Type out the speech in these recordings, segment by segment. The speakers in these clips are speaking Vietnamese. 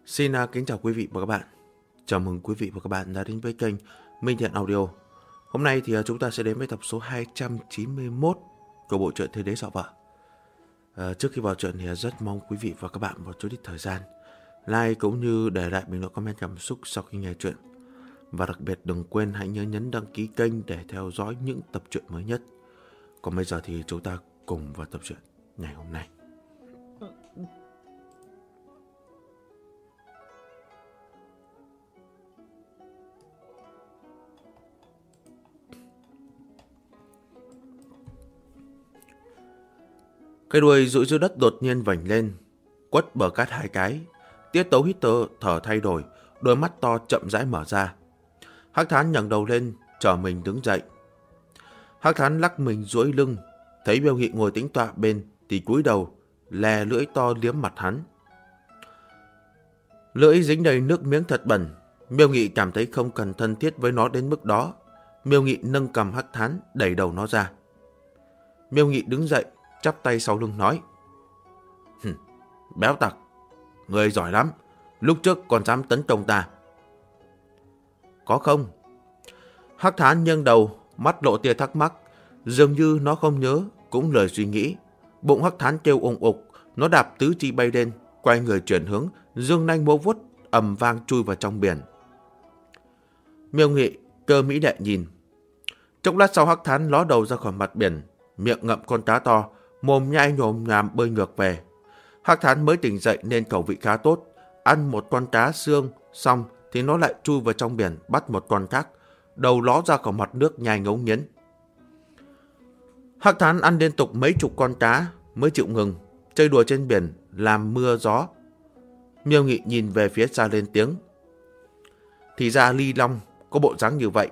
Xin kính chào quý vị và các bạn. Chào mừng quý vị và các bạn đã đến với kênh Minh Thiện Audio. Hôm nay thì chúng ta sẽ đến với tập số 291 của bộ truyện Thế Đế Dọa Vợ. Trước khi vào truyện thì rất mong quý vị và các bạn một chút ít thời gian like cũng như để lại bình luận comment cảm xúc sau khi nghe truyện. Và đặc biệt đừng quên hãy nhớ nhấn đăng ký kênh để theo dõi những tập truyện mới nhất. Còn bây giờ thì chúng ta cùng vào tập truyện ngày hôm nay. Cái đuôi rũi dưới đất đột nhiên vành lên, quất bờ cát hai cái, tiết tấu hít thở thay đổi, đôi mắt to chậm rãi mở ra. Hắc Thán ngẩng đầu lên, chờ mình đứng dậy. Hắc Thán lắc mình duỗi lưng, thấy Miêu Nghị ngồi tĩnh tọa bên thì cúi đầu, lè lưỡi to liếm mặt hắn. Lưỡi dính đầy nước miếng thật bẩn, Miêu Nghị cảm thấy không cần thân thiết với nó đến mức đó. Miêu Nghị nâng cầm Hắc Thán, đẩy đầu nó ra. Miêu Nghị đứng dậy, chắp tay sau lưng nói: Béo tặc, người giỏi lắm, lúc trước còn dám tấn công ta. Có không? Hắc Thán nghiêng đầu, mắt lộ tia thắc mắc, dường như nó không nhớ, cũng lời suy nghĩ. Bụng Hắc Thán kêu ùng ục, nó đạp tứ chi bay lên, quay người chuyển hướng, dương nanh múa vuốt, ầm vang chui vào trong biển. Miêu Nghị, Cơ Mỹ Đệ nhìn. Chốc lát sau Hắc Thán ló đầu ra khỏi mặt biển, miệng ngậm con cá to, mồm nhai nhồm nhàm bơi ngược về. Hắc Thán mới tỉnh dậy nên khẩu vị khá tốt, ăn một con cá xương xong thì nó lại chui vào trong biển bắt một con khác, đầu ló ra khỏi mặt nước nhai ngấu nghiến. Hắc Thán ăn liên tục mấy chục con cá mới chịu ngừng, chơi đùa trên biển làm mưa gió. Miêu Nghị nhìn về phía xa lên tiếng: Thì ra Ly Long có bộ dáng như vậy.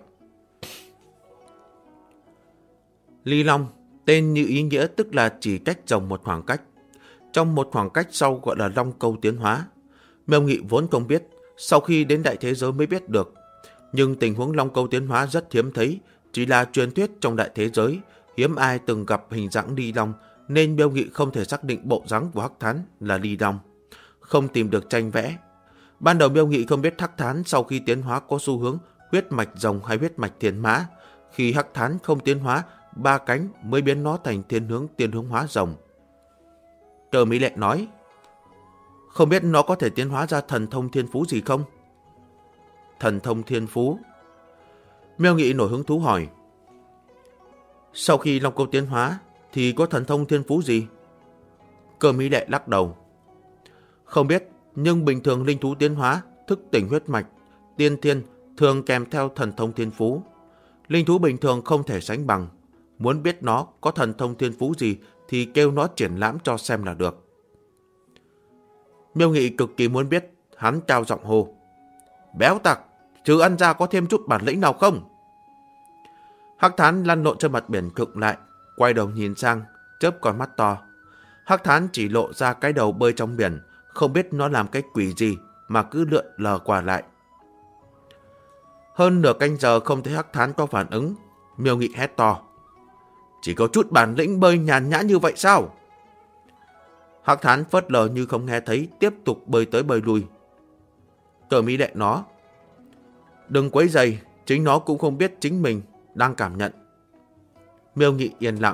Ly Long tên như ý nghĩa, tức là chỉ cách rồng một khoảng cách. Trong một khoảng cách sau gọi là Long Câu tiến hóa. Miêu Nghị vốn không biết, sau khi đến đại thế giới mới biết được. Nhưng tình huống Long Câu tiến hóa rất hiếm thấy, chỉ là truyền thuyết trong đại thế giới, hiếm ai từng gặp hình dạng Ly Long, nên Miêu Nghị không thể xác định bộ dáng của Hắc Thán là Ly Long, không tìm được tranh vẽ. Ban đầu Miêu Nghị không biết Hắc Thán sau khi tiến hóa có xu hướng huyết mạch rồng hay huyết mạch thiên mã. Khi Hắc Thán không tiến hóa, ba cánh mới biến nó thành tiên hướng hóa rồng. Cơ Mỹ Lệ nói: Không biết nó có thể tiến hóa ra thần thông thiên phú gì không? Thần thông thiên phú? Miêu Nghị nổi hứng thú hỏi. Sau khi Long Câu tiến hóa thì có thần thông thiên phú gì? Cơ Mỹ Lệ lắc đầu. Không biết, nhưng bình thường linh thú tiến hóa, thức tỉnh huyết mạch, tiên thiên thường kèm theo thần thông thiên phú. Linh thú bình thường không thể sánh bằng. Muốn biết nó có thần thông thiên phú gì thì kêu nó triển lãm cho xem là được. Miêu Nghị cực kỳ muốn biết, hắn cao giọng hô: Béo tặc, trừ ăn ra có thêm chút bản lĩnh nào không? Hắc Thán lăn lộn trên mặt biển khựng lại, quay đầu nhìn sang, chớp con mắt to. Hắc Thán chỉ lộ ra cái đầu bơi trong biển, không biết nó làm cái quỷ gì mà cứ lượn lờ qua lại. Hơn nửa canh giờ không thấy Hắc Thán có phản ứng, Miêu Nghị hét to: Chỉ có chút bản lĩnh bơi nhàn nhã như vậy sao? Hắc Thán phớt lờ như không nghe thấy, tiếp tục bơi tới bơi lui. Cơ Mỹ Đệ nó: Đừng quấy rầy, chính nó cũng không biết chính mình đang cảm nhận. Miêu Nghị yên lặng.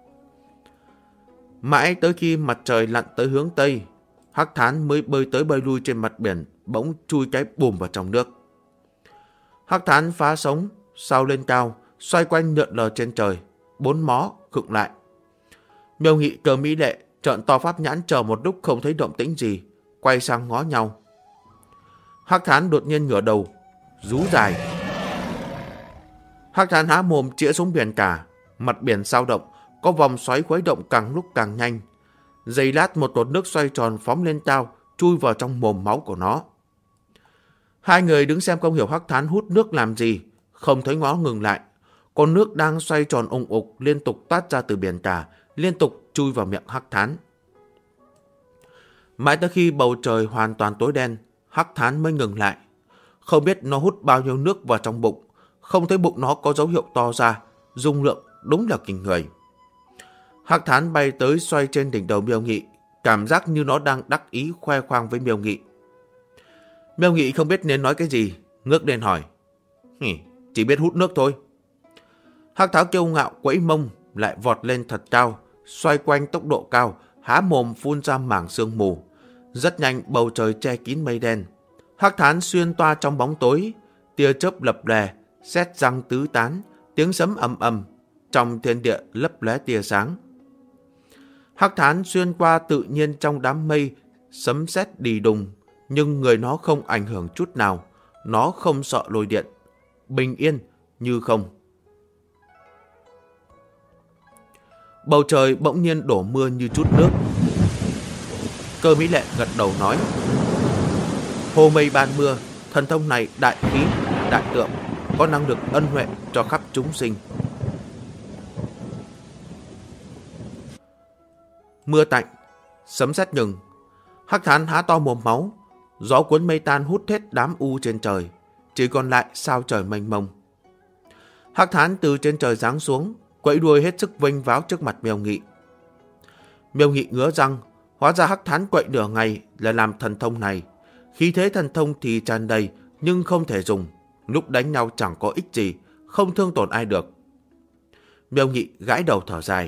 Mãi tới khi mặt trời lặn tới hướng Tây, Hắc Thán mới bơi tới bơi lui trên mặt biển, bỗng chui cái bùm vào trong nước. Hắc Thán phá sống, sao lên cao, xoay quanh lượn lờ trên trời, bốn mó khựng lại. Miêu Nghị, Cơ Mỹ Lệ trợn to pháp nhãn chờ một lúc không thấy động tĩnh gì, quay sang ngó nhau. Hắc Thán đột nhiên ngửa đầu, rú dài. Hắc Thán há mồm chĩa xuống biển cả, mặt biển sao động, có vòng xoáy khuấy động càng lúc càng nhanh. Giây lát một đột nước xoay tròn phóng lên cao, chui vào trong mồm máu của nó. Hai người đứng xem không hiểu Hắc Thán hút nước làm gì, không thấy ngó ngừng lại. Con nước đang xoay tròn ùng ục liên tục toát ra từ biển cả, liên tục chui vào miệng Hắc Thán. Mãi tới khi bầu trời hoàn toàn tối đen, Hắc Thán mới ngừng lại. Không biết nó hút bao nhiêu nước vào trong bụng, không thấy bụng nó có dấu hiệu to ra, dung lượng đúng là kinh người. Hắc Thán bay tới xoay trên đỉnh đầu Miêu Nghị, cảm giác như nó đang đắc ý khoe khoang với Miêu Nghị. Miêu Nghị không biết nên nói cái gì, ngước lên hỏi. Chỉ biết hút nước thôi. Hắc Tháo kiêu ngạo quẫy mông, lại vọt lên thật cao, xoay quanh tốc độ cao, há mồm phun ra mảng sương mù. Rất nhanh bầu trời che kín mây đen. Hắc Thán xuyên toa trong bóng tối, tia chớp lập lè, sét răng tứ tán, tiếng sấm ầm ầm, trong thiên địa lấp lóe tia sáng. Hắc Thán xuyên qua tự nhiên trong đám mây, sấm sét đì đùng, nhưng người nó không ảnh hưởng chút nào, nó không sợ lôi điện, bình yên như không. Bầu trời bỗng nhiên đổ mưa như chút nước. Cơ Mỹ Lệ gật đầu nói, hồ mây ban mưa, thần thông này đại khí, đại tượng, có năng lực ân huệ cho khắp chúng sinh. Mưa tạnh, sấm sét ngừng, Hắc Thán há to mồm máu, gió cuốn mây tan hút hết đám u trên trời, chỉ còn lại sao trời mênh mông. Hắc Thán từ trên trời giáng xuống, quẫy đuôi hết sức vênh váo trước mặt Miêu Nghị. Miêu Nghị ngứa răng, hóa ra Hắc Thán quậy nửa ngày là làm thần thông này. Khí thế thần thông thì tràn đầy, nhưng không thể dùng, lúc đánh nhau chẳng có ích gì, không thương tổn ai được. Miêu Nghị gãi đầu thở dài.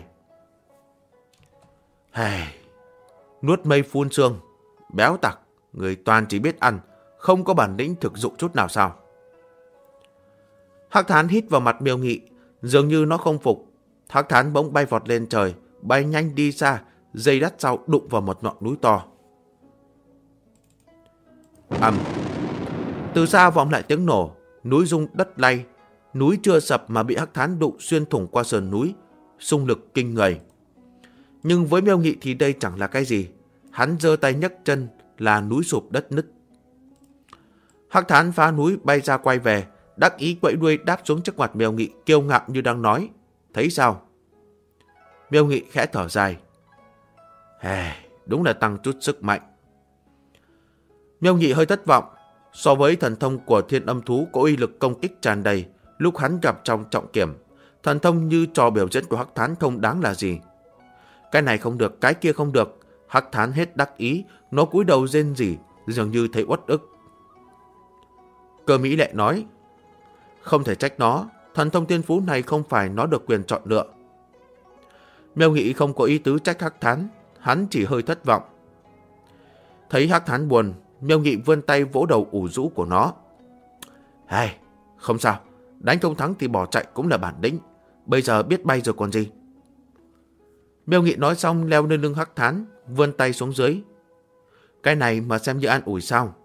Nuốt mây phun sương, béo tặc, người toàn chỉ biết ăn, không có bản lĩnh thực dụng chút nào sao? Hắc Thán hít vào mặt Miêu Nghị, dường như nó không phục. Hắc Thán bỗng bay vọt lên trời, bay nhanh đi xa, giây lát sau đụng vào một ngọn núi to. Từ xa vọng lại tiếng nổ, núi rung đất lay. Núi chưa sập mà bị Hắc Thán đụng xuyên thủng qua sườn núi, xung lực kinh người. Nhưng với Miêu Nghị thì đây chẳng là cái gì. Hắn giơ tay nhấc chân là núi sụp đất nứt. Hắc Thán phá núi bay ra quay về, đắc ý quẫy đuôi đáp xuống trước mặt Miêu Nghị, kiêu ngạo như đang nói, thấy sao? Miêu Nghị khẽ thở dài. Đúng là tăng chút sức mạnh. Miêu Nghị hơi thất vọng. So với thần thông của Thiên Âm Thú có uy lực công kích tràn đầy, lúc hắn gặp trong trọng kiểm, thần thông như trò biểu diễn của Hắc Thán không đáng là gì. Cái này không được, cái kia không được. Hắc Thán hết đắc ý, nó cúi đầu rên rỉ, dường như thấy uất ức. Cơ Mỹ Lệ nói, không thể trách nó, thần thông thiên phú này không phải nó được quyền chọn lựa. Miêu Nghị không có ý tứ trách Hắc Thán, hắn chỉ hơi thất vọng. Thấy Hắc Thán buồn, Miêu Nghị vươn tay vỗ đầu ủ rũ của nó. Không sao, đánh không thắng thì bỏ chạy cũng là bản lĩnh, bây giờ biết bay rồi còn gì. Miêu Nghị nói xong leo lên lưng Hắc Thán, vươn tay xuống dưới. Cái này mà xem như an ủi sao?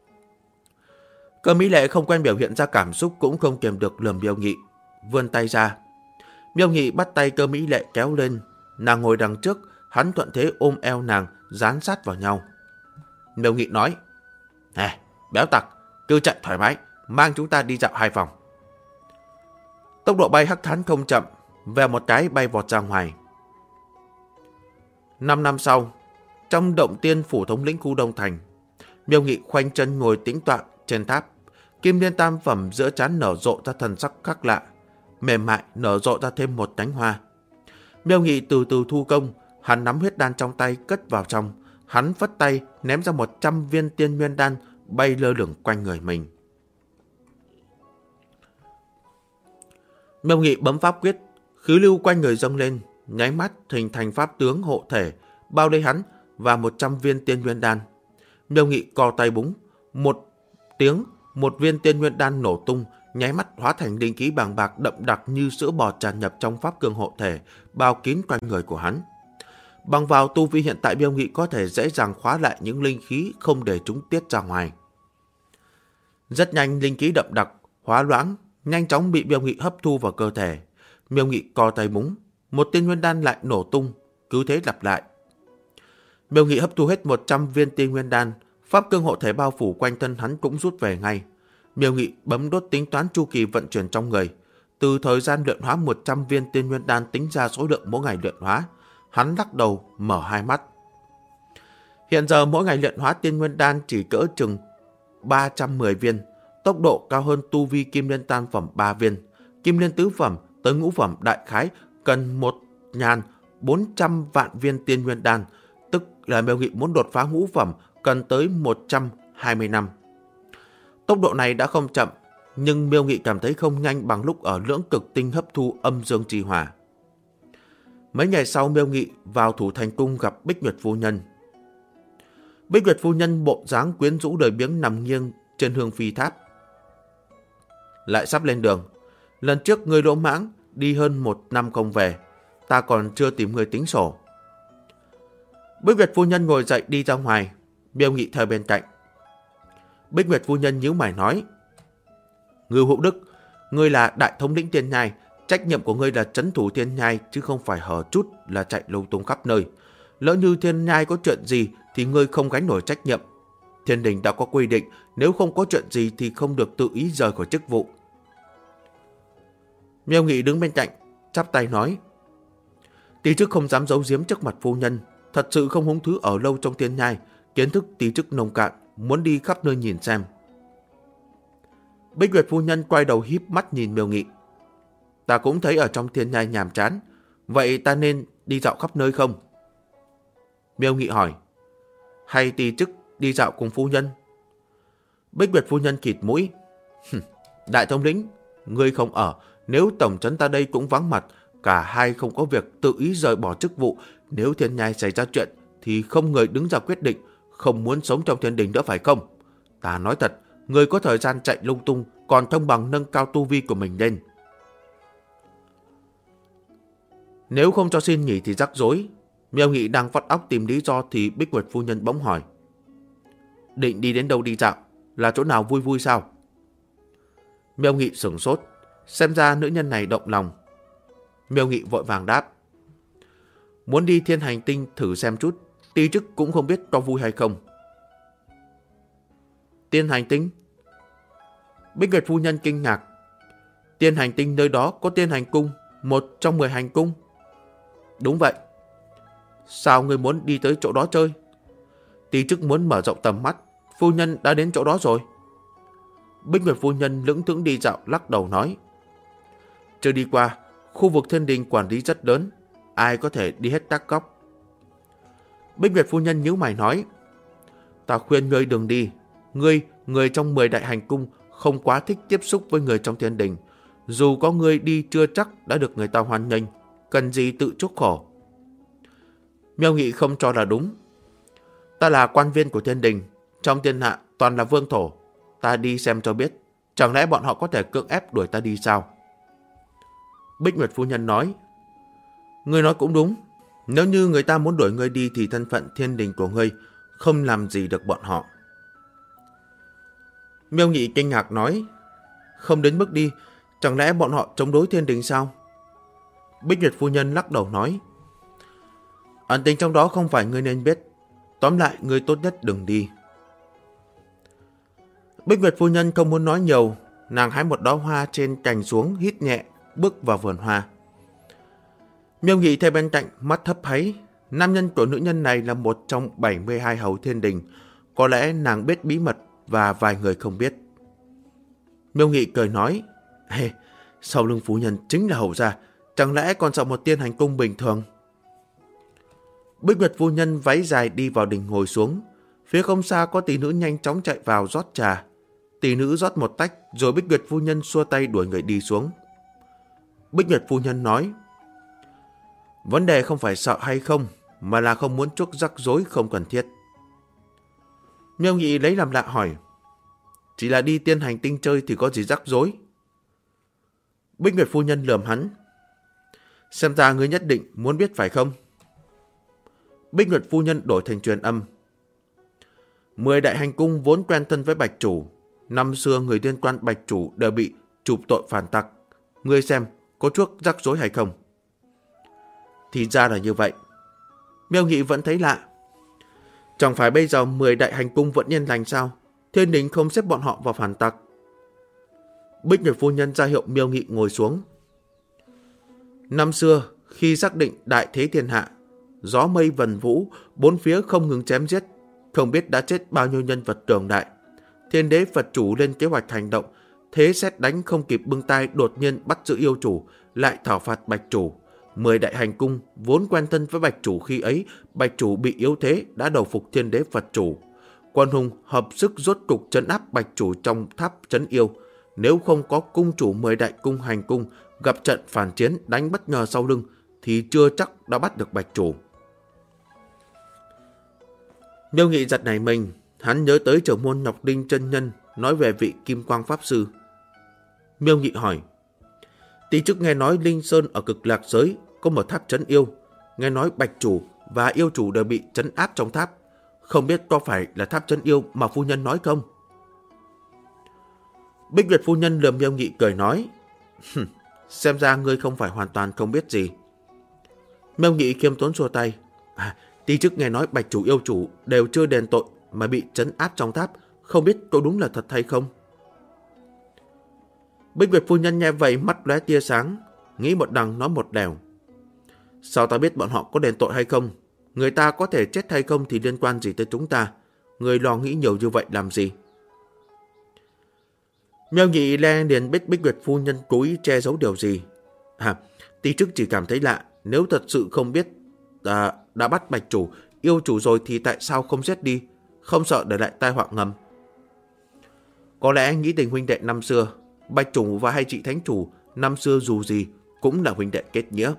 Cơ Mỹ Lệ không quen biểu hiện ra cảm xúc, cũng không kiềm được lườm Miêu Nghị, vươn tay ra. Miêu Nghị bắt tay Cơ Mỹ Lệ kéo lên, nàng ngồi đằng trước, hắn thuận thế ôm eo nàng, dán sát vào nhau. Miêu Nghị nói, béo tặc, cứ chạy thoải mái, mang chúng ta đi dạo 2 vòng. Tốc độ bay Hắc Thán không chậm, vèo một cái bay vọt ra ngoài. 5 năm sau, trong động tiên phủ thống lĩnh khu Đông Thành, Miêu Nghị khoanh chân ngồi tĩnh tọa trên tháp, kim liên tam phẩm giữa trán nở rộ ra thần sắc khác lạ, mềm mại nở rộ ra thêm một cánh hoa. Miêu Nghị từ từ thu công, hắn nắm huyết đan trong tay cất vào trong, hắn phất tay ném ra 100 viên tiên nguyên đan bay lơ lửng quanh người mình. Miêu Nghị bấm pháp quyết, khí lưu quanh người dâng lên, nháy mắt hình thành pháp tướng hộ thể, bao lấy hắn và 100 viên tiên nguyên đan. Miêu Nghị co tay búng, một tiếng, một viên tiên nguyên đan nổ tung, nháy mắt hóa thành linh khí bàng bạc đậm đặc như sữa bò tràn nhập trong pháp cương hộ thể, bao kín quanh người của hắn. Bằng vào tu vi hiện tại, Miêu Nghị có thể dễ dàng khóa lại những linh khí, không để chúng tiết ra ngoài. Rất nhanh, linh khí đậm đặc, hóa loãng, nhanh chóng bị Miêu Nghị hấp thu vào cơ thể. Miêu Nghị co tay búng, một tiên nguyên đan lại nổ tung, cứ thế lặp lại. Miêu Nghị hấp thu hết 100 viên tiên nguyên đan, pháp cương hộ thể bao phủ quanh thân hắn cũng rút về ngay. Miêu Nghị bấm đốt tính toán chu kỳ vận chuyển trong người. Từ thời gian luyện hóa 100 viên tiên nguyên đan tính ra số lượng mỗi ngày luyện hóa, hắn lắc đầu mở hai mắt. Hiện giờ mỗi ngày luyện hóa tiên nguyên đan chỉ cỡ chừng 310 viên, tốc độ cao hơn tu vi kim liên tam phẩm 3 viên. Kim liên tứ phẩm tới ngũ phẩm đại khái cần 1.400 vạn viên tiên nguyên đan, tức là Miêu Nghị muốn đột phá ngũ phẩm cần tới 120 năm. Tốc độ này đã không chậm, nhưng Miêu Nghị cảm thấy không nhanh bằng lúc ở lưỡng cực tinh hấp thu âm dương chi hỏa. Mấy ngày sau, Miêu Nghị vào Thủ Thành Cung gặp Bích Nguyệt phu nhân. Bích Nguyệt phu nhân bộ dáng quyến rũ đời biếng nằm nghiêng trên hương phi tháp. Lại sắp lên đường. Lần trước ngươi lỗ mãng, đi hơn 1 năm không về. Ta còn chưa tìm người tính sổ. Bích Nguyệt phu nhân ngồi dậy đi ra ngoài. Miêu Nghị theo bên cạnh. Bích Nguyệt phu nhân nhíu mày nói: Ngưu Hữu Đức, ngươi là đại thống lĩnh Thiên Nhai, trách nhiệm của ngươi là trấn thủ Thiên Nhai, chứ không phải hở chút là chạy lung tung khắp nơi. Lỡ như Thiên Nhai có chuyện gì thì ngươi không gánh nổi trách nhiệm. Thiên đình đã có quy định, nếu không có chuyện gì thì không được tự ý rời khỏi chức vụ. Miêu Nghị đứng bên cạnh, chắp tay nói: Tí chức không dám giấu giếm trước mặt phu nhân, thật sự không hứng thú ở lâu trong Thiên Nhai, kiến thức tí chức nông cạn, muốn đi khắp nơi nhìn xem. Bích Nguyệt phu nhân quay đầu híp mắt nhìn Miêu Nghị. Ta cũng thấy ở trong Thiên Nhai nhàm chán, vậy ta nên đi dạo khắp nơi không? Miêu Nghị hỏi: Hay tí chức đi dạo cùng phu nhân? Bích Nguyệt phu nhân khịt mũi: Đại thống lĩnh, ngươi không ở, nếu tổng trấn ta đây cũng vắng mặt, cả hai không có việc tự ý rời bỏ chức vụ, nếu Thiên Nhai xảy ra chuyện thì không người đứng ra quyết định, không muốn sống trong thiên đình nữa phải không? Ta nói thật, ngươi có thời gian chạy lung tung, còn thông bằng nâng cao tu vi của mình lên. Nếu không cho xin nghỉ thì rắc rối. Miêu Nghị đang vắt óc tìm lý do thì Bích Nguyệt phu nhân bỗng hỏi: Định đi đến đâu đi dạo? Là chỗ nào vui vui sao? Miêu Nghị sửng sốt, xem ra nữ nhân này động lòng. Miêu Nghị vội vàng đáp: Muốn đi Thiên Hành Tinh thử xem chút, tí chức cũng không biết có vui hay không. Thiên Hành Tinh? Bích Nguyệt phu nhân kinh ngạc. Thiên Hành Tinh nơi đó có Thiên Hành Cung, một trong 10 hành cung. Đúng vậy. Sao ngươi muốn đi tới chỗ đó chơi? Tí chức muốn mở rộng tầm mắt, phu nhân đã đến chỗ đó rồi. Bích Nguyệt phu nhân lững thững đi dạo, lắc đầu nói: Chưa đi qua, khu vực thiên đình quản lý rất lớn, ai có thể đi hết các góc. Bích Nguyệt phu nhân nhíu mày nói: Ta khuyên ngươi đừng đi. Người trong 10 đại hành cung không quá thích tiếp xúc với người trong thiên đình. Dù có ngươi đi chưa chắc đã được người ta hoan nghênh, cần gì tự chuốc khổ. Miêu Nghị không cho là đúng. Ta là quan viên của thiên đình, trong thiên hạ toàn là vương thổ. Ta đi xem cho biết, chẳng lẽ bọn họ có thể cưỡng ép đuổi ta đi sao? Bích Nguyệt phu nhân nói: Ngươi nói cũng đúng. Nếu như người ta muốn đuổi ngươi đi thì thân phận thiên đình của ngươi không làm gì được bọn họ. Miêu Nghị kinh ngạc nói: Không đến mức đi, chẳng lẽ bọn họ chống đối thiên đình sao? Bích Nguyệt phu nhân lắc đầu nói: Ẩn tình trong đó không phải ngươi nên biết. Tóm lại, ngươi tốt nhất đừng đi. Bích Nguyệt phu nhân không muốn nói nhiều, nàng hái một đóa hoa trên cành xuống, hít nhẹ, bước vào vườn hoa. Miêu Nghị theo bên cạnh, mắt thấp háy. Nam nhân của nữ nhân này là một trong 72 hầu thiên đình, có lẽ nàng biết bí mật và vài người không biết. Miêu Nghị cười nói: Hey, sau lưng phu nhân chính là hầu gia, chẳng lẽ còn sợ một Thiên Hành Cung bình thường? Bích Nguyệt phu nhân váy dài đi vào đình ngồi xuống. Phía không xa có tỷ nữ nhanh chóng chạy vào rót trà. Tỷ nữ rót một tách, rồi Bích Nguyệt phu nhân xua tay đuổi người đi xuống. Bích Nguyệt phu nhân nói: Vấn đề không phải sợ hay không, mà là không muốn chuốc rắc rối không cần thiết. Miêu Nghị lấy làm lạ hỏi: Chỉ là đi Thiên Hành Tinh chơi thì có gì rắc rối? Bích Nguyệt phu nhân lườm hắn: Xem ra ngươi nhất định muốn biết phải không? Bích Nguyệt phu nhân đổi thành truyền âm: 10 đại hành cung vốn quen thân với Bạch Chủ. Năm xưa người liên quan Bạch Chủ đều bị chụp tội phản tặc. Ngươi xem có chuốc rắc rối hay không? Thì ra là như vậy. Miêu Nghị vẫn thấy lạ. Chẳng phải bây giờ 10 đại hành cung vẫn yên lành sao? Thiên đình không xếp bọn họ vào phản tặc. Bích Nguyệt phu nhân ra hiệu Miêu Nghị ngồi xuống. Năm xưa, khi xác định đại thế thiên hạ, gió mây vần vũ, bốn phía không ngừng chém giết, không biết đã chết bao nhiêu nhân vật cường đại. Thiên đế Phật chủ lên kế hoạch hành động, thế sét đánh không kịp bưng tay đột nhiên bắt giữ yêu chủ, lại thảo phạt Bạch Chủ. 10 đại hành cung vốn quen thân với Bạch Chủ, khi ấy Bạch Chủ bị yếu thế đã đầu phục thiên đế Phật chủ. Quân hùng hợp sức rốt cục trấn áp Bạch Chủ trong tháp trấn yêu. Nếu không có cung chủ 10 đại cung hành cung gặp trận phản chiến đánh bất ngờ sau lưng thì chưa chắc đã bắt được Bạch Chủ. Miêu Nghị giật nảy mình, hắn nhớ tới trưởng môn Ngọc Đinh chân nhân nói về vị Kim Quang Pháp Sư. Miêu Nghị hỏi, tí chức nghe nói Linh Sơn ở Cực Lạc Giới có một tháp trấn yêu, nghe nói Bạch Chủ và yêu chủ đều bị trấn áp trong tháp, không biết có phải là tháp trấn yêu mà phu nhân nói không? Bích Nguyệt phu nhân lườm Miêu Nghị cười nói, xem ra ngươi không phải hoàn toàn không biết gì. Miêu Nghị khiêm tốn xua tay, tí chức nghe nói Bạch Chủ yêu chủ đều chưa đền tội mà bị trấn áp trong tháp, không biết có đúng là thật hay không? Bích Nguyệt phu nhân nghe vậy mắt lóe tia sáng, nghĩ một đằng nói một nẻo. Sao ta biết bọn họ có đền tội hay không? Người ta có thể chết hay không thì liên quan gì tới chúng ta? Người lo nghĩ nhiều như vậy làm gì? Miêu Nghị le liền biết Bích Nguyệt phu nhân cố ý che giấu điều gì. Tí chức chỉ cảm thấy lạ, nếu thật sự không biết đã bắt Bạch Chủ, yêu chủ rồi thì tại sao không giết đi? Không sợ để lại tai họa ngầm. Có lẽ nghĩ tình huynh đệ năm xưa, Bạch Chủ và hai chị Thánh Chủ năm xưa dù gì cũng là huynh đệ kết nghĩa.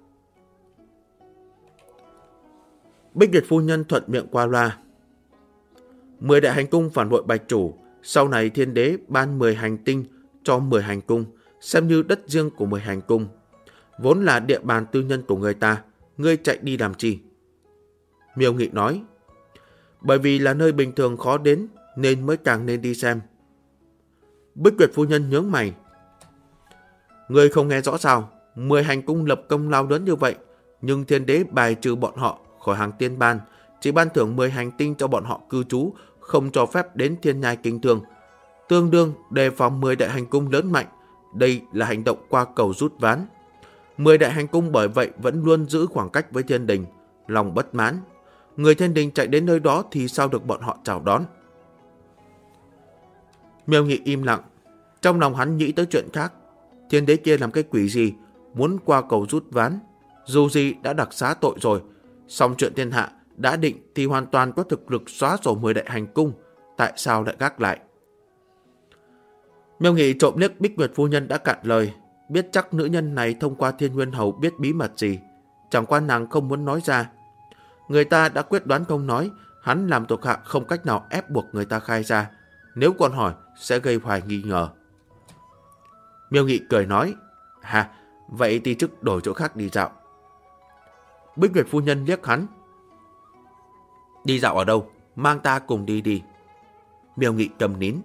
Bích Nguyệt phu nhân thuận miệng qua loa. 10 đại hành cung phản bội Bạch Chủ, sau này thiên đế ban 10 hành tinh cho 10 hành cung, xem như đất riêng của 10 hành cung. Vốn là địa bàn tư nhân của người ta, ngươi chạy đi làm chi? Miêu Nghị nói, bởi vì là nơi bình thường khó đến nên mới càng nên đi xem. Bích Nguyệt phu nhân nhướng mày. Ngươi không nghe rõ sao? 10 hành cung lập công lao lớn như vậy, nhưng thiên đế bài trừ bọn họ khỏi hàng tiên ban, chỉ ban thưởng 10 hành tinh cho bọn họ cư trú, không cho phép đến thiên nhai kinh thương. Tương đương đề phòng 10 đại hành cung lớn mạnh. Đây là hành động qua cầu rút ván. 10 đại hành cung bởi vậy vẫn luôn giữ khoảng cách với thiên đình, lòng bất mãn. Người thiên đình chạy đến nơi đó thì sao được bọn họ chào đón? Miêu Nghị im lặng, trong lòng hắn nghĩ tới chuyện khác. Thiên đế kia làm cái quỷ gì, muốn qua cầu rút ván? Dù gì đã đặc xá tội rồi, xong chuyện thiên hạ đã định thì hoàn toàn có thực lực xóa sổ 10 đại hành cung, tại sao lại gác lại? Miêu Nghị trộm liếc Bích Nguyệt phu nhân đã cạn lời, biết chắc nữ nhân này thông qua Thiên Nguyên Hầu biết bí mật gì, chẳng qua nàng không muốn nói ra. Người ta đã quyết đoán không nói, hắn làm thuộc hạ không cách nào ép buộc người ta khai ra, nếu còn hỏi sẽ gây hoài nghi ngờ. Miêu Nghị cười nói, vậy thì chức đổi chỗ khác đi dạo. Bích Nguyệt phu nhân liếc hắn, đi dạo ở đâu? Mang ta cùng đi đi. Miêu Nghị cầm nín.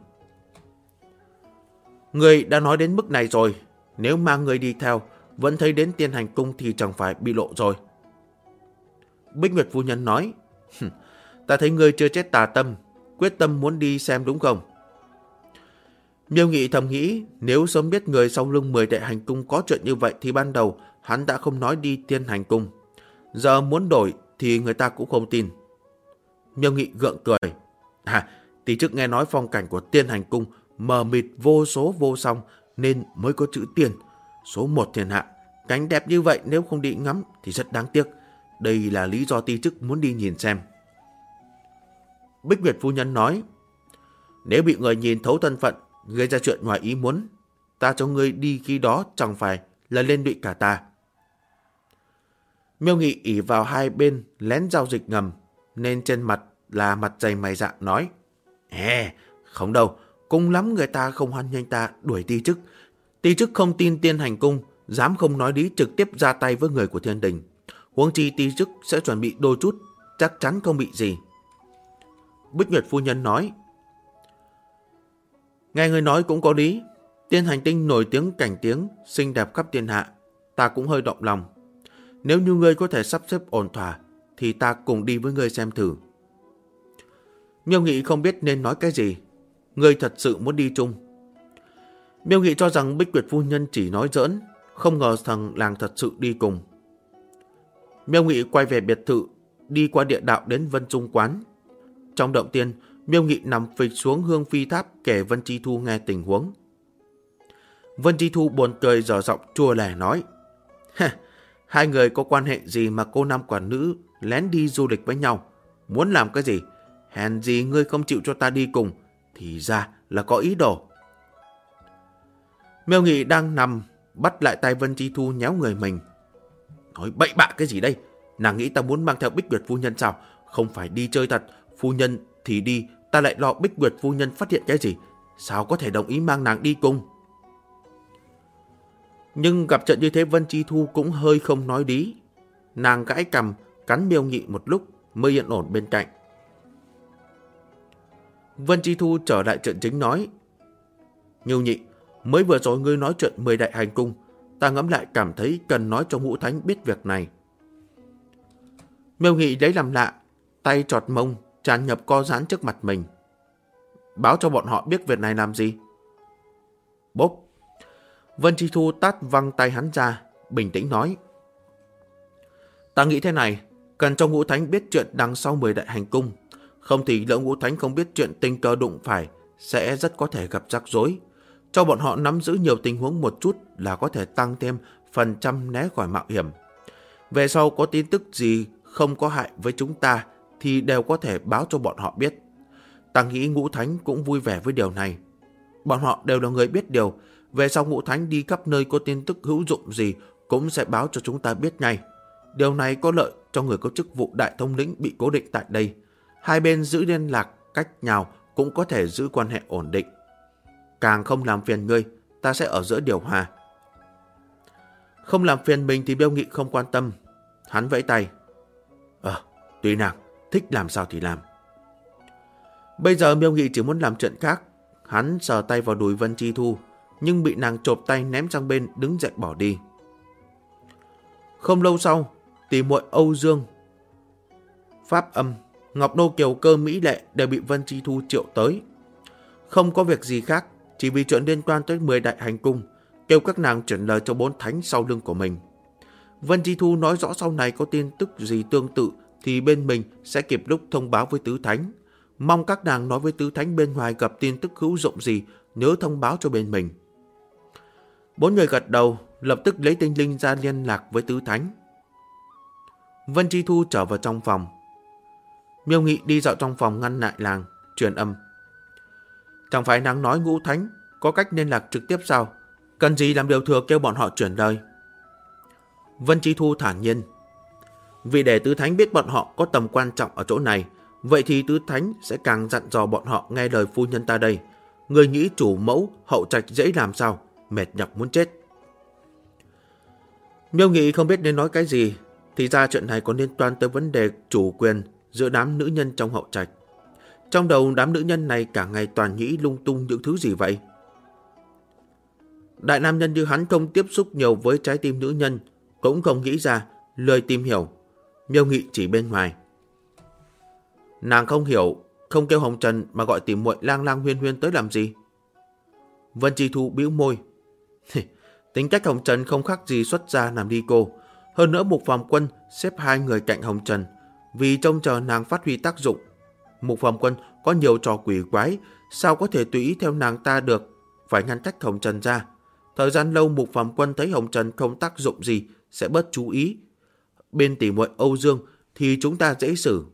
Người đã nói đến mức này rồi, nếu mang người đi theo vẫn thấy đến Tiên Hành Cung thì chẳng phải bị lộ rồi. Bích Nguyệt phu nhân nói, ta thấy người chưa chết tà tâm, quyết tâm muốn đi xem đúng không? Miêu Nghị thầm nghĩ, nếu sớm biết người sau lưng 10 đại hành cung có chuyện như vậy thì ban đầu hắn đã không nói đi Tiên Hành Cung. Giờ muốn đổi thì người ta cũng không tin. Miêu Nghị gượng cười. Tí trước nghe nói phong cảnh của Tiên Hành Cung mờ mịt vô số vô song nên mới có chữ Tiên, số 1 thiên hạ. Cảnh đẹp như vậy nếu không đi ngắm thì rất đáng tiếc. Đây là lý do tí chức muốn đi nhìn xem. Bích Nguyệt phu nhân nói, nếu bị người nhìn thấu thân phận, gây ra chuyện ngoài ý muốn, ta cho ngươi đi khi đó chẳng phải là lên lụy cả ta. Miêu Nghị ỷ vào hai bên lén giao dịch ngầm, nên trên mặt là mặt dày mày dạ nói, không đâu, cùng lắm người ta không hoan nghênh ta đuổi ti chức. Ti chức không tin Tiên Hành Cung, dám không nói lý trực tiếp ra tay với người của thiên đình. Huống chi ti chức sẽ chuẩn bị đôi chút, chắc chắn không bị gì. Bích Nguyệt phu nhân nói, nghe người nói cũng có lý. Tiên Hành Tinh nổi tiếng cảnh tiếng, xinh đẹp khắp thiên hạ, ta cũng hơi động lòng. Nếu như ngươi có thể sắp xếp ổn thỏa, thì ta cùng đi với ngươi xem thử. Miêu Nghị không biết nên nói cái gì. Ngươi thật sự muốn đi chung? Miêu Nghị cho rằng Bích Nguyệt phu nhân chỉ nói giỡn, không ngờ thằng làng thật sự đi cùng. Miêu Nghị quay về biệt thự, đi qua địa đạo đến Vân Trung Quán. Trong động tiên, Miêu Nghị nằm phịch xuống Hương Phi Tháp kể Vân Chi Thu nghe tình huống. Vân Chi Thu buồn cười dở giọng chua lẻ nói, hai người có quan hệ gì mà cô năm quản nữ lén đi du lịch với nhau? Muốn làm cái gì? Hèn gì ngươi không chịu cho ta đi cùng, thì ra là có ý đồ. Miêu Nghị đang nằm, bắt lại tay Vân Chi Thu nhéo người mình. Nói bậy bạ cái gì đây? Nàng nghĩ ta muốn mang theo Bích Nguyệt phu nhân sao? Không phải đi chơi thật, phu nhân thì đi, ta lại lo Bích Nguyệt phu nhân phát hiện cái gì? Sao có thể đồng ý mang nàng đi cùng? Nhưng gặp trận như thế Vân Chi Thu cũng hơi không nói lý. Nàng gãi cằm, cắn Miêu Nghị một lúc mới yên ổn bên cạnh. Vân Chi Thu trở lại trận chính nói. Nghiêu Nhị, mới vừa rồi ngươi nói chuyện 10 đại hành cung, ta ngẫm lại cảm thấy cần nói cho Ngũ Thánh biết việc này. Miêu Nghị lấy làm lạ, tay trọt mông, tràn nhập co giãn trước mặt mình. Báo cho bọn họ biết việc này làm gì? Bốp! Vân Chi Thu tát văng tay hắn ra, bình tĩnh nói. Ta nghĩ thế này, cần cho Ngũ Thánh biết chuyện đằng sau 10 đại hành cung. Không thì lỡ Ngũ Thánh không biết chuyện tình cờ đụng phải, sẽ rất có thể gặp rắc rối. Cho bọn họ nắm giữ nhiều tình huống một chút là có thể tăng thêm phần trăm né khỏi mạo hiểm. Về sau có tin tức gì không có hại với chúng ta thì đều có thể báo cho bọn họ biết. Ta nghĩ Ngũ Thánh cũng vui vẻ với điều này. Bọn họ đều là người biết điều. Về sau Ngũ Thánh đi khắp nơi có tin tức hữu dụng gì cũng sẽ báo cho chúng ta biết ngay. Điều này có lợi cho người có chức vụ đại thống lĩnh bị cố định tại đây. Hai bên giữ liên lạc cách nào cũng có thể giữ quan hệ ổn định. Càng không làm phiền ngươi, ta sẽ ở giữa điều hòa. Không làm phiền mình thì Miêu Nghị không quan tâm. Hắn vẫy tay. Tùy nàng, thích làm sao thì làm. Bây giờ Miêu Nghị chỉ muốn làm chuyện khác. Hắn sờ tay vào đùi Vân Chi Thu, nhưng bị nàng chộp tay ném sang bên, đứng dậy bỏ đi. Không lâu sau, tỷ muội Âu Dương, Pháp Âm, Ngọc Nô Kiều Cơ Mỹ Lệ đều bị Vân Chi Thu triệu tới. Không có việc gì khác, chỉ vì chuyện liên quan tới 10 đại hành cung, kêu các nàng chuyển lời cho 4 thánh sau lưng của mình. Vân Chi Thu nói rõ sau này có tin tức gì tương tự thì bên mình sẽ kịp lúc thông báo với tứ thánh. Mong các nàng nói với tứ thánh bên ngoài gặp tin tức hữu dụng gì, nhớ thông báo cho bên mình. 4 người gật đầu, lập tức lấy tinh linh ra liên lạc với tứ thánh. Vân Chi Thu trở vào trong phòng. Miêu Nghị đi dạo trong phòng ngăn lại làng, truyền âm. Chẳng phải nàng nói Ngũ Thánh có cách liên lạc trực tiếp sao? Cần gì làm điều thừa kêu bọn họ chuyển lời? Vân Chi Thu thản nhiên. Vì để tứ thánh biết bọn họ có tầm quan trọng ở chỗ này, vậy thì tứ thánh sẽ càng dặn dò bọn họ nghe lời phu nhân ta đây. Người nghĩ chủ mẫu hậu trạch dễ làm sao? Mệt nhọc muốn chết. Miêu Nghị không biết nên nói cái gì. Thì ra chuyện này còn liên quan tới vấn đề chủ quyền giữa đám nữ nhân trong hậu trạch. Trong đầu đám nữ nhân này cả ngày toàn nghĩ lung tung những thứ gì vậy? Đại nam nhân như hắn không tiếp xúc nhiều với trái tim nữ nhân, cũng không nghĩ ra lời tìm hiểu. Miêu Nghị chỉ bên ngoài. Nàng không hiểu, không kêu Hồng Trần mà gọi tìm muội Lang Lang Huyên Huyên tới làm gì? Vân Chi Thu bĩu môi. Tính cách Hồng Trần không khác gì xuất gia làm đi cô. Hơn nữa Mục Phàm Quân xếp 2 người cạnh Hồng Trần vì trông chờ nàng phát huy tác dụng. Mục Phàm Quân có nhiều trò quỷ quái, sao có thể tùy ý theo nàng ta được, phải ngăn cách Hồng Trần ra. Thời gian lâu Mục Phàm Quân thấy Hồng Trần không tác dụng gì sẽ bớt chú ý. Bên tỷ muội Âu Dương thì chúng ta dễ xử.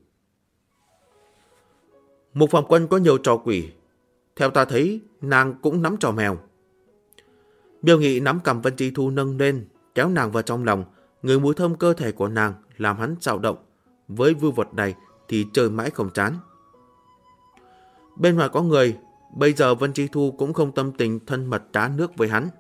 Mục Phàm Quân có nhiều trò quỷ, theo ta thấy nàng cũng nắm trò mèo. Miêu Nghị nắm cầm Vân Chi Thu nâng lên, kéo nàng vào trong lòng. Người mùi thơm cơ thể của nàng làm hắn dao động. Với vưu vật này thì chơi mãi không chán. Bên ngoài có người, bây giờ Vân Chi Thu cũng không tâm tình thân mật cá nước với hắn.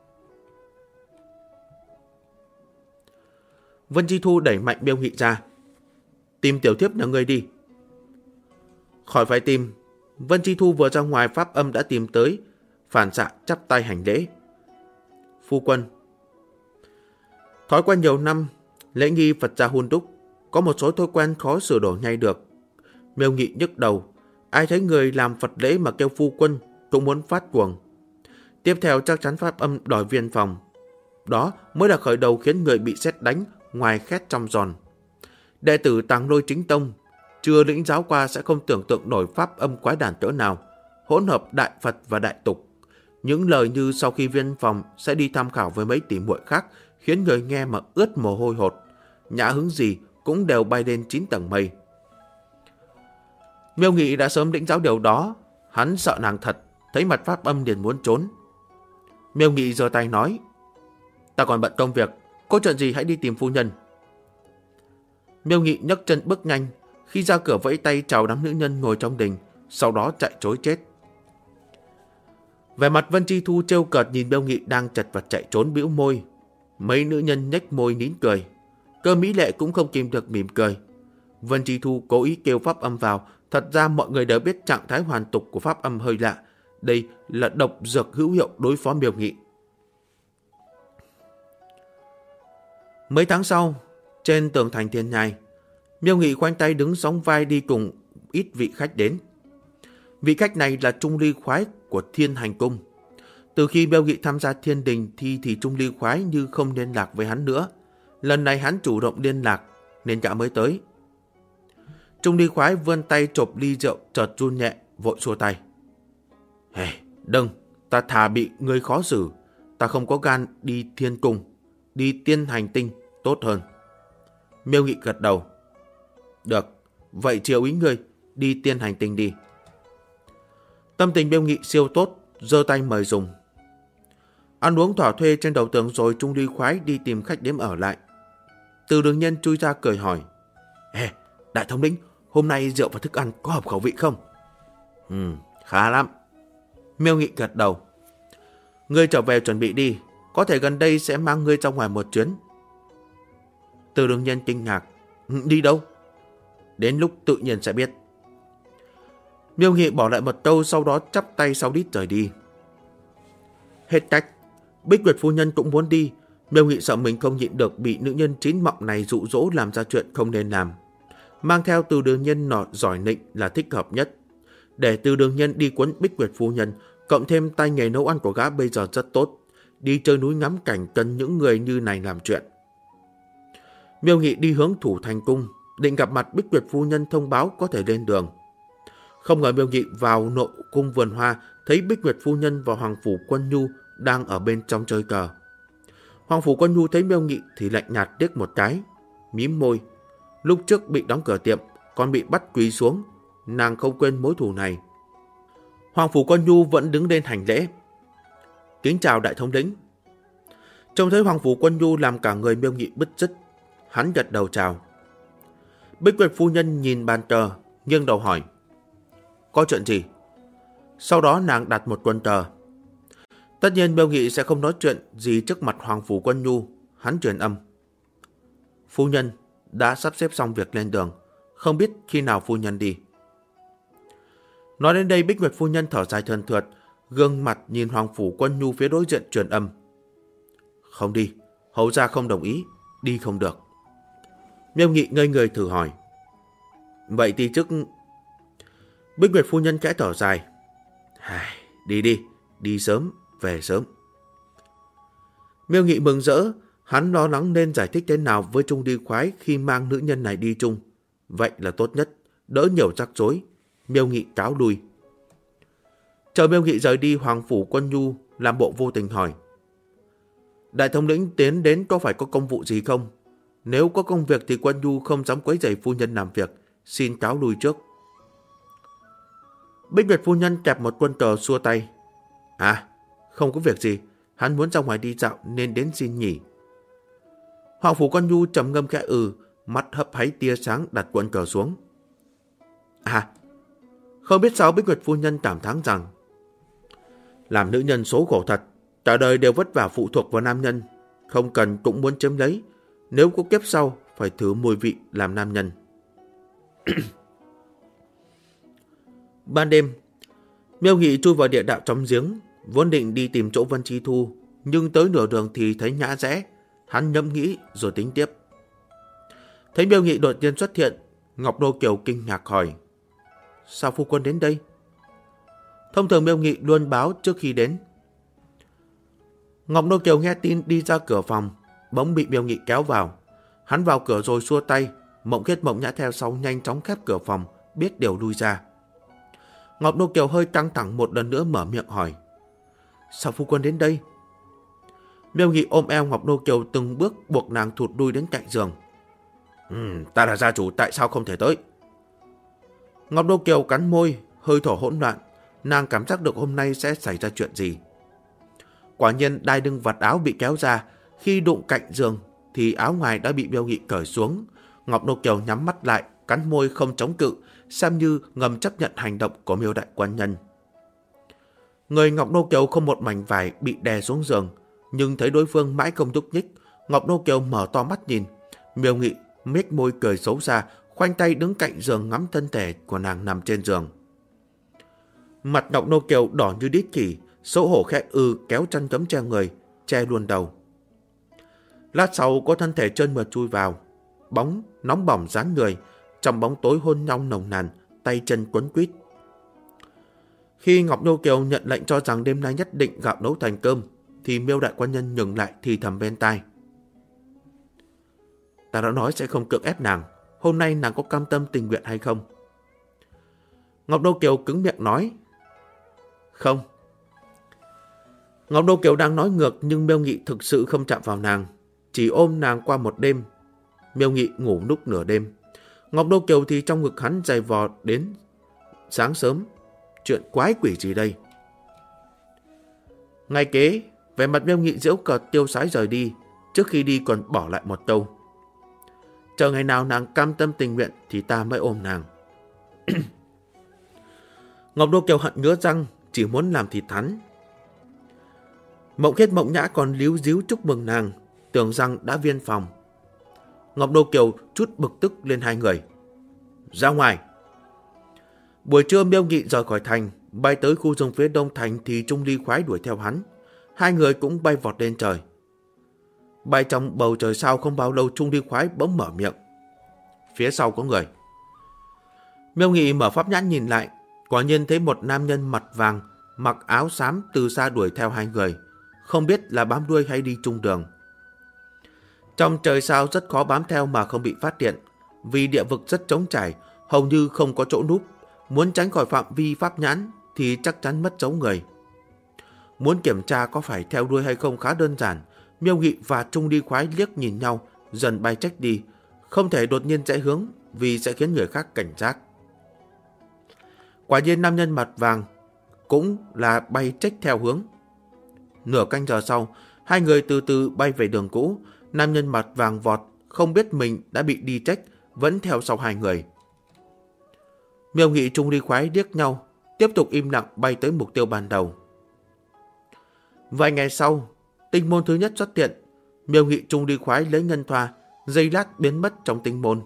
Vân Chi Thu đẩy mạnh Miêu Nghị ra. Tìm tiểu thiếp nhà ngươi đi. Khỏi phải tìm. Vân Chi Thu vừa ra ngoài Pháp Âm đã tìm tới, phản xạ chắp tay hành lễ. Phu quân. Thói quen nhiều năm, lễ nghi Phật gia hun đúc, có một số thói quen khó sửa đổi ngay được. Miêu Nghị nhức đầu, ai thấy người làm Phật lễ mà kêu phu quân cũng muốn phát cuồng. Tiếp theo chắc chắn Pháp Âm đòi viên phòng. Đó mới là khởi đầu khiến người bị sét đánh ngoài khét trong giòn. Đệ tử Tàng Lôi Chính Tông chưa lĩnh giáo qua sẽ không tưởng tượng nổi Pháp Âm quái đản cỡ nào, hỗn hợp đại Phật và đại tục. Những lời như sau khi viên phòng sẽ đi tham khảo với mấy tỷ muội khác khiến người nghe mà ướt mồ hôi hột. Nhã hứng gì cũng đều bay lên 9 tầng mây. Miêu Nghị đã sớm định giáo điều đó. Hắn sợ nàng thật, thấy mặt Pháp Âm liền muốn trốn. Miêu Nghị giơ tay nói, ta còn bận công việc, có chuyện gì hãy đi tìm phu nhân. Miêu Nghị nhấc chân bước nhanh, khi ra cửa vẫy tay chào đám nữ nhân ngồi trong đình, sau đó chạy trối chết. Vẻ mặt Vân Chi Thu trêu cợt nhìn Miêu Nghị đang chật vật chạy trốn, bĩu môi. Mấy nữ nhân nhếch môi nín cười. Cơ Mỹ Lệ cũng không kìm được mỉm cười. Vân Chi Thu cố ý kêu Pháp Âm vào. Thật ra mọi người đều biết trạng thái hoàn tục của Pháp Âm hơi lạ. Đây là độc dược hữu hiệu đối phó Miêu Nghị. Mấy tháng sau, trên tường thành Thiên Nhai, Miêu Nghị khoanh tay đứng sóng vai đi cùng ít vị khách đến. Vị khách này là Trung Ly Khoái của Thiên Hành Cung. Từ khi Miêu Nghị tham gia Thiên Đình thì Trung Ly Khoái như không liên lạc với hắn nữa. Lần này hắn chủ động liên lạc nên gã mới tới. Trung Ly Khoái vươn tay chộp ly rượu, chợt run nhẹ, vội xua tay. Đừng, ta thà bị người khó xử, ta không có gan đi Thiên Cung, đi Tiên Hành Tinh tốt hơn. Miêu Nghị gật đầu. Được, vậy chiều ý ngươi đi Tiên Hành Tinh đi. Tâm tình Miêu Nghị siêu tốt, giơ tay mời dùng. Ăn uống thỏa thuê trên đầu tường rồi Trung Ly Khoái đi tìm khách điếm ở lại. Từ Đường Nhân chui ra cười hỏi, đại thống lĩnh, hôm nay rượu và thức ăn có hợp khẩu vị không? Khá lắm. Miêu Nghị gật đầu. Ngươi trở về chuẩn bị đi, có thể gần đây sẽ mang ngươi ra ngoài một chuyến. Từ Đường Nhân kinh ngạc. Đi đâu? Đến lúc tự nhiên sẽ biết. Miêu Nghị bỏ lại một câu, sau đó chắp tay sau đít rời đi. Hết cách, Bích Nguyệt phu nhân cũng muốn đi. Miêu Nghị sợ mình không nhịn được bị nữ nhân chín mọng này dụ dỗ làm ra chuyện không nên làm. Mang theo Từ Đường Nhân nọ giỏi nịnh là thích hợp nhất. Để Từ Đường Nhân đi cuốn Bích Nguyệt phu nhân, cộng thêm tay nghề nấu ăn của gã bây giờ rất tốt. Đi chơi núi ngắm cảnh cần những người như này làm chuyện. Miêu Nghị đi hướng Thủ Thành Cung, định gặp mặt Bích Nguyệt phu nhân thông báo có thể lên đường. Không ngờ Miêu Nghị vào nội cung vườn hoa, thấy Bích Nguyệt phu nhân và Hoàng Phủ Quân Nhu đang ở bên trong chơi cờ. Hoàng Phủ Quân Nhu thấy Miêu Nghị thì lạnh nhạt liếc một cái, mím môi. Lúc trước bị đóng cửa tiệm, còn bị bắt quỳ xuống, nàng không quên mối thù này. Hoàng Phủ Quân Nhu vẫn đứng lên hành lễ. Kính chào đại thống lĩnh. Trông thấy Hoàng Phủ Quân Nhu làm cả người Miêu Nghị bứt rứt, hắn gật đầu chào. Bích Nguyệt phu nhân nhìn bàn cờ, nghiêng đầu hỏi, có chuyện gì? Sau đó nàng đặt một quân cờ. Tất nhiên Miêu Nghị sẽ không nói chuyện gì trước mặt Hoàng Phủ Quân Nhu. Hắn truyền âm, phu nhân đã sắp xếp xong việc lên đường, không biết khi nào phu nhân đi. Nói đến đây, Bích Nguyệt phu nhân thở dài thườn thượt, gương mặt nhìn Hoàng Phủ Quân Nhu phía đối diện truyền âm, không đi, hầu gia không đồng ý, đi không được. Miêu Nghị ngây người thử hỏi, vậy thì trước... Bích Nguyệt phu nhân khẽ thở dài, đi, đi sớm, về sớm. Miêu Nghị mừng rỡ, hắn lo lắng nên giải thích thế nào với Trung Ly Khoái khi mang nữ nhân này đi chung. Vậy là tốt nhất, đỡ nhiều rắc rối. Miêu Nghị cáo lui. Chờ Miêu Nghị rời đi, Hoàng Phủ Quân Nhu làm bộ vô tình hỏi, đại thống lĩnh tiến đến có phải có công vụ gì không? Nếu có công việc thì Quân Nhu không dám quấy rầy phu nhân làm việc, xin cáo lui trước. Bích Nguyệt phu nhân kẹp một quân cờ xua tay, không có việc gì, hắn muốn ra ngoài đi dạo nên đến xin nhỉ. Hoàng Phủ Quân Nhu trầm ngâm khẽ mắt hấp háy tia sáng đặt quân cờ xuống. Không biết sao Bích Nguyệt phu nhân cảm thán rằng, làm nữ nhân số khổ thật, cả đời đều vất vả phụ thuộc vào nam nhân, không cần cũng muốn chiếm lấy, nếu có kiếp sau phải thử mùi vị làm nam nhân. Ban đêm, Miêu Nghị chui vào địa đạo trong giếng, vốn định đi tìm chỗ Vân Chi Thu, nhưng tới nửa đường thì thấy ngã rẽ, hắn ngẫm nghĩ rồi tính tiếp. Thấy Miêu Nghị đột nhiên xuất hiện, Ngọc Đô Kiều kinh ngạc hỏi, sao phu quân đến đây? Thông thường Miêu Nghị luôn báo trước khi đến. Ngọc Đô Kiều nghe tin đi ra cửa phòng, bỗng bị Miêu Nghị kéo vào. Hắn vào cửa rồi xua tay, Mộng Khiết Mộng Nhã theo sau nhanh chóng khép cửa phòng, biết điều lui ra. Ngọc Đô Kiều hơi căng thẳng một lần nữa mở miệng hỏi, sao phu quân đến đây? Miêu Nghị ôm eo Ngọc Đô Kiều từng bước buộc nàng thụt đuôi đến cạnh giường. Ta là gia chủ, tại sao không thể tới? Ngọc Nô Kiều cắn môi, hơi thở hỗn loạn. Nàng cảm giác được hôm nay sẽ xảy ra chuyện gì. Quả nhiên đai lưng vạt áo bị kéo ra. Khi đụng cạnh giường thì áo ngoài đã bị Miêu Nghị cởi xuống. Ngọc Nô Kiều nhắm mắt lại, cắn môi không chống cự, xem như ngầm chấp nhận hành động của Miêu đại quan nhân. Người Ngọc Nô Kiều không một mảnh vải bị đè xuống giường, nhưng thấy đối phương mãi không nhúc nhích. Ngọc Nô Kiều mở to mắt nhìn. Miêu Nghị nhếch môi cười xấu xa, khoanh tay đứng cạnh giường ngắm thân thể của nàng nằm trên giường. Mặt Ngọc Nô Kiều đỏ như đít khỉ, xấu hổ khẽ kéo chăn gấm che người, che luôn đầu. Lát sau có thân thể trơn mượt chui vào, bóng nóng bỏng dán người, trong bóng tối hôn nhau nồng nàn, tay chân quấn quýt. Khi Ngọc Nô Kiều nhận lệnh cho rằng đêm nay nhất định gạo nấu thành cơm, thì Miêu đại quan nhân nhường lại thì thầm bên tai. Ta đã nói sẽ không cưỡng ép nàng, hôm nay nàng có cam tâm tình nguyện hay không? Ngọc Nô Kiều cứng miệng nói. Không. Ngọc Nô Kiều đang nói ngược nhưng Miêu Nghị thực sự không chạm vào nàng, chỉ ôm nàng qua một đêm. Miêu Nghị ngủ lúc nửa đêm. Ngọc Nô Kiều thì trong ngực hắn giày vò đến sáng sớm. Chuyện quái quỷ gì đây? Ngày kế, vẻ mặt Miêu Nghị giễu cợt tiêu sái rời đi, trước khi đi còn bỏ lại một câu. Chờ ngày nào nàng cam tâm tình nguyện thì ta mới ôm nàng. Ngọc Nô Kiều hận ngứa răng, chỉ muốn làm thịt hắn. Mộng Khiết Mộng Nhã còn líu díu chúc mừng nàng, tưởng rằng đã viên phòng. Ngọc Nô Kiều chút bực tức lên hai người. Ra ngoài. Buổi trưa Miêu Nghị rời khỏi thành, bay tới khu rừng phía đông thành thì Trung Ly khoái đuổi theo hắn. Hai người cũng bay vọt lên trời. Bay trong bầu trời sao không bao lâu Trung Ly khoái bỗng mở miệng. Phía sau có người. Miêu Nghị mở pháp nhãn nhìn lại, quả nhiên thấy một nam nhân mặt vàng, mặc áo xám từ xa đuổi theo hai người, không biết là bám đuôi hay đi chung đường. Trong trời sao rất khó bám theo mà không bị phát hiện, vì địa vực rất trống trải, hầu như không có chỗ núp. Muốn tránh khỏi phạm vi pháp nhãn thì chắc chắn mất dấu người. Muốn kiểm tra có phải theo đuôi hay không khá đơn giản. Miêu Nghị và Trung Ly khoái liếc nhìn nhau, dần bay trách đi. Không thể đột nhiên rẽ hướng vì sẽ khiến người khác cảnh giác. Quả nhiên nam nhân mặt vàng cũng là bay trách theo hướng. Nửa canh giờ sau, hai người từ từ bay về đường cũ. Nam nhân mặt vàng vọt, không biết mình đã bị đi trách, vẫn theo sau hai người. Miêu Nghị Trung Ly khoái liếc nhau, tiếp tục im lặng bay tới mục tiêu ban đầu. Vài ngày sau, tinh môn thứ nhất xuất hiện. Miêu Nghị Trung Ly khoái lấy ngân thoa, giây lát biến mất trong tinh môn.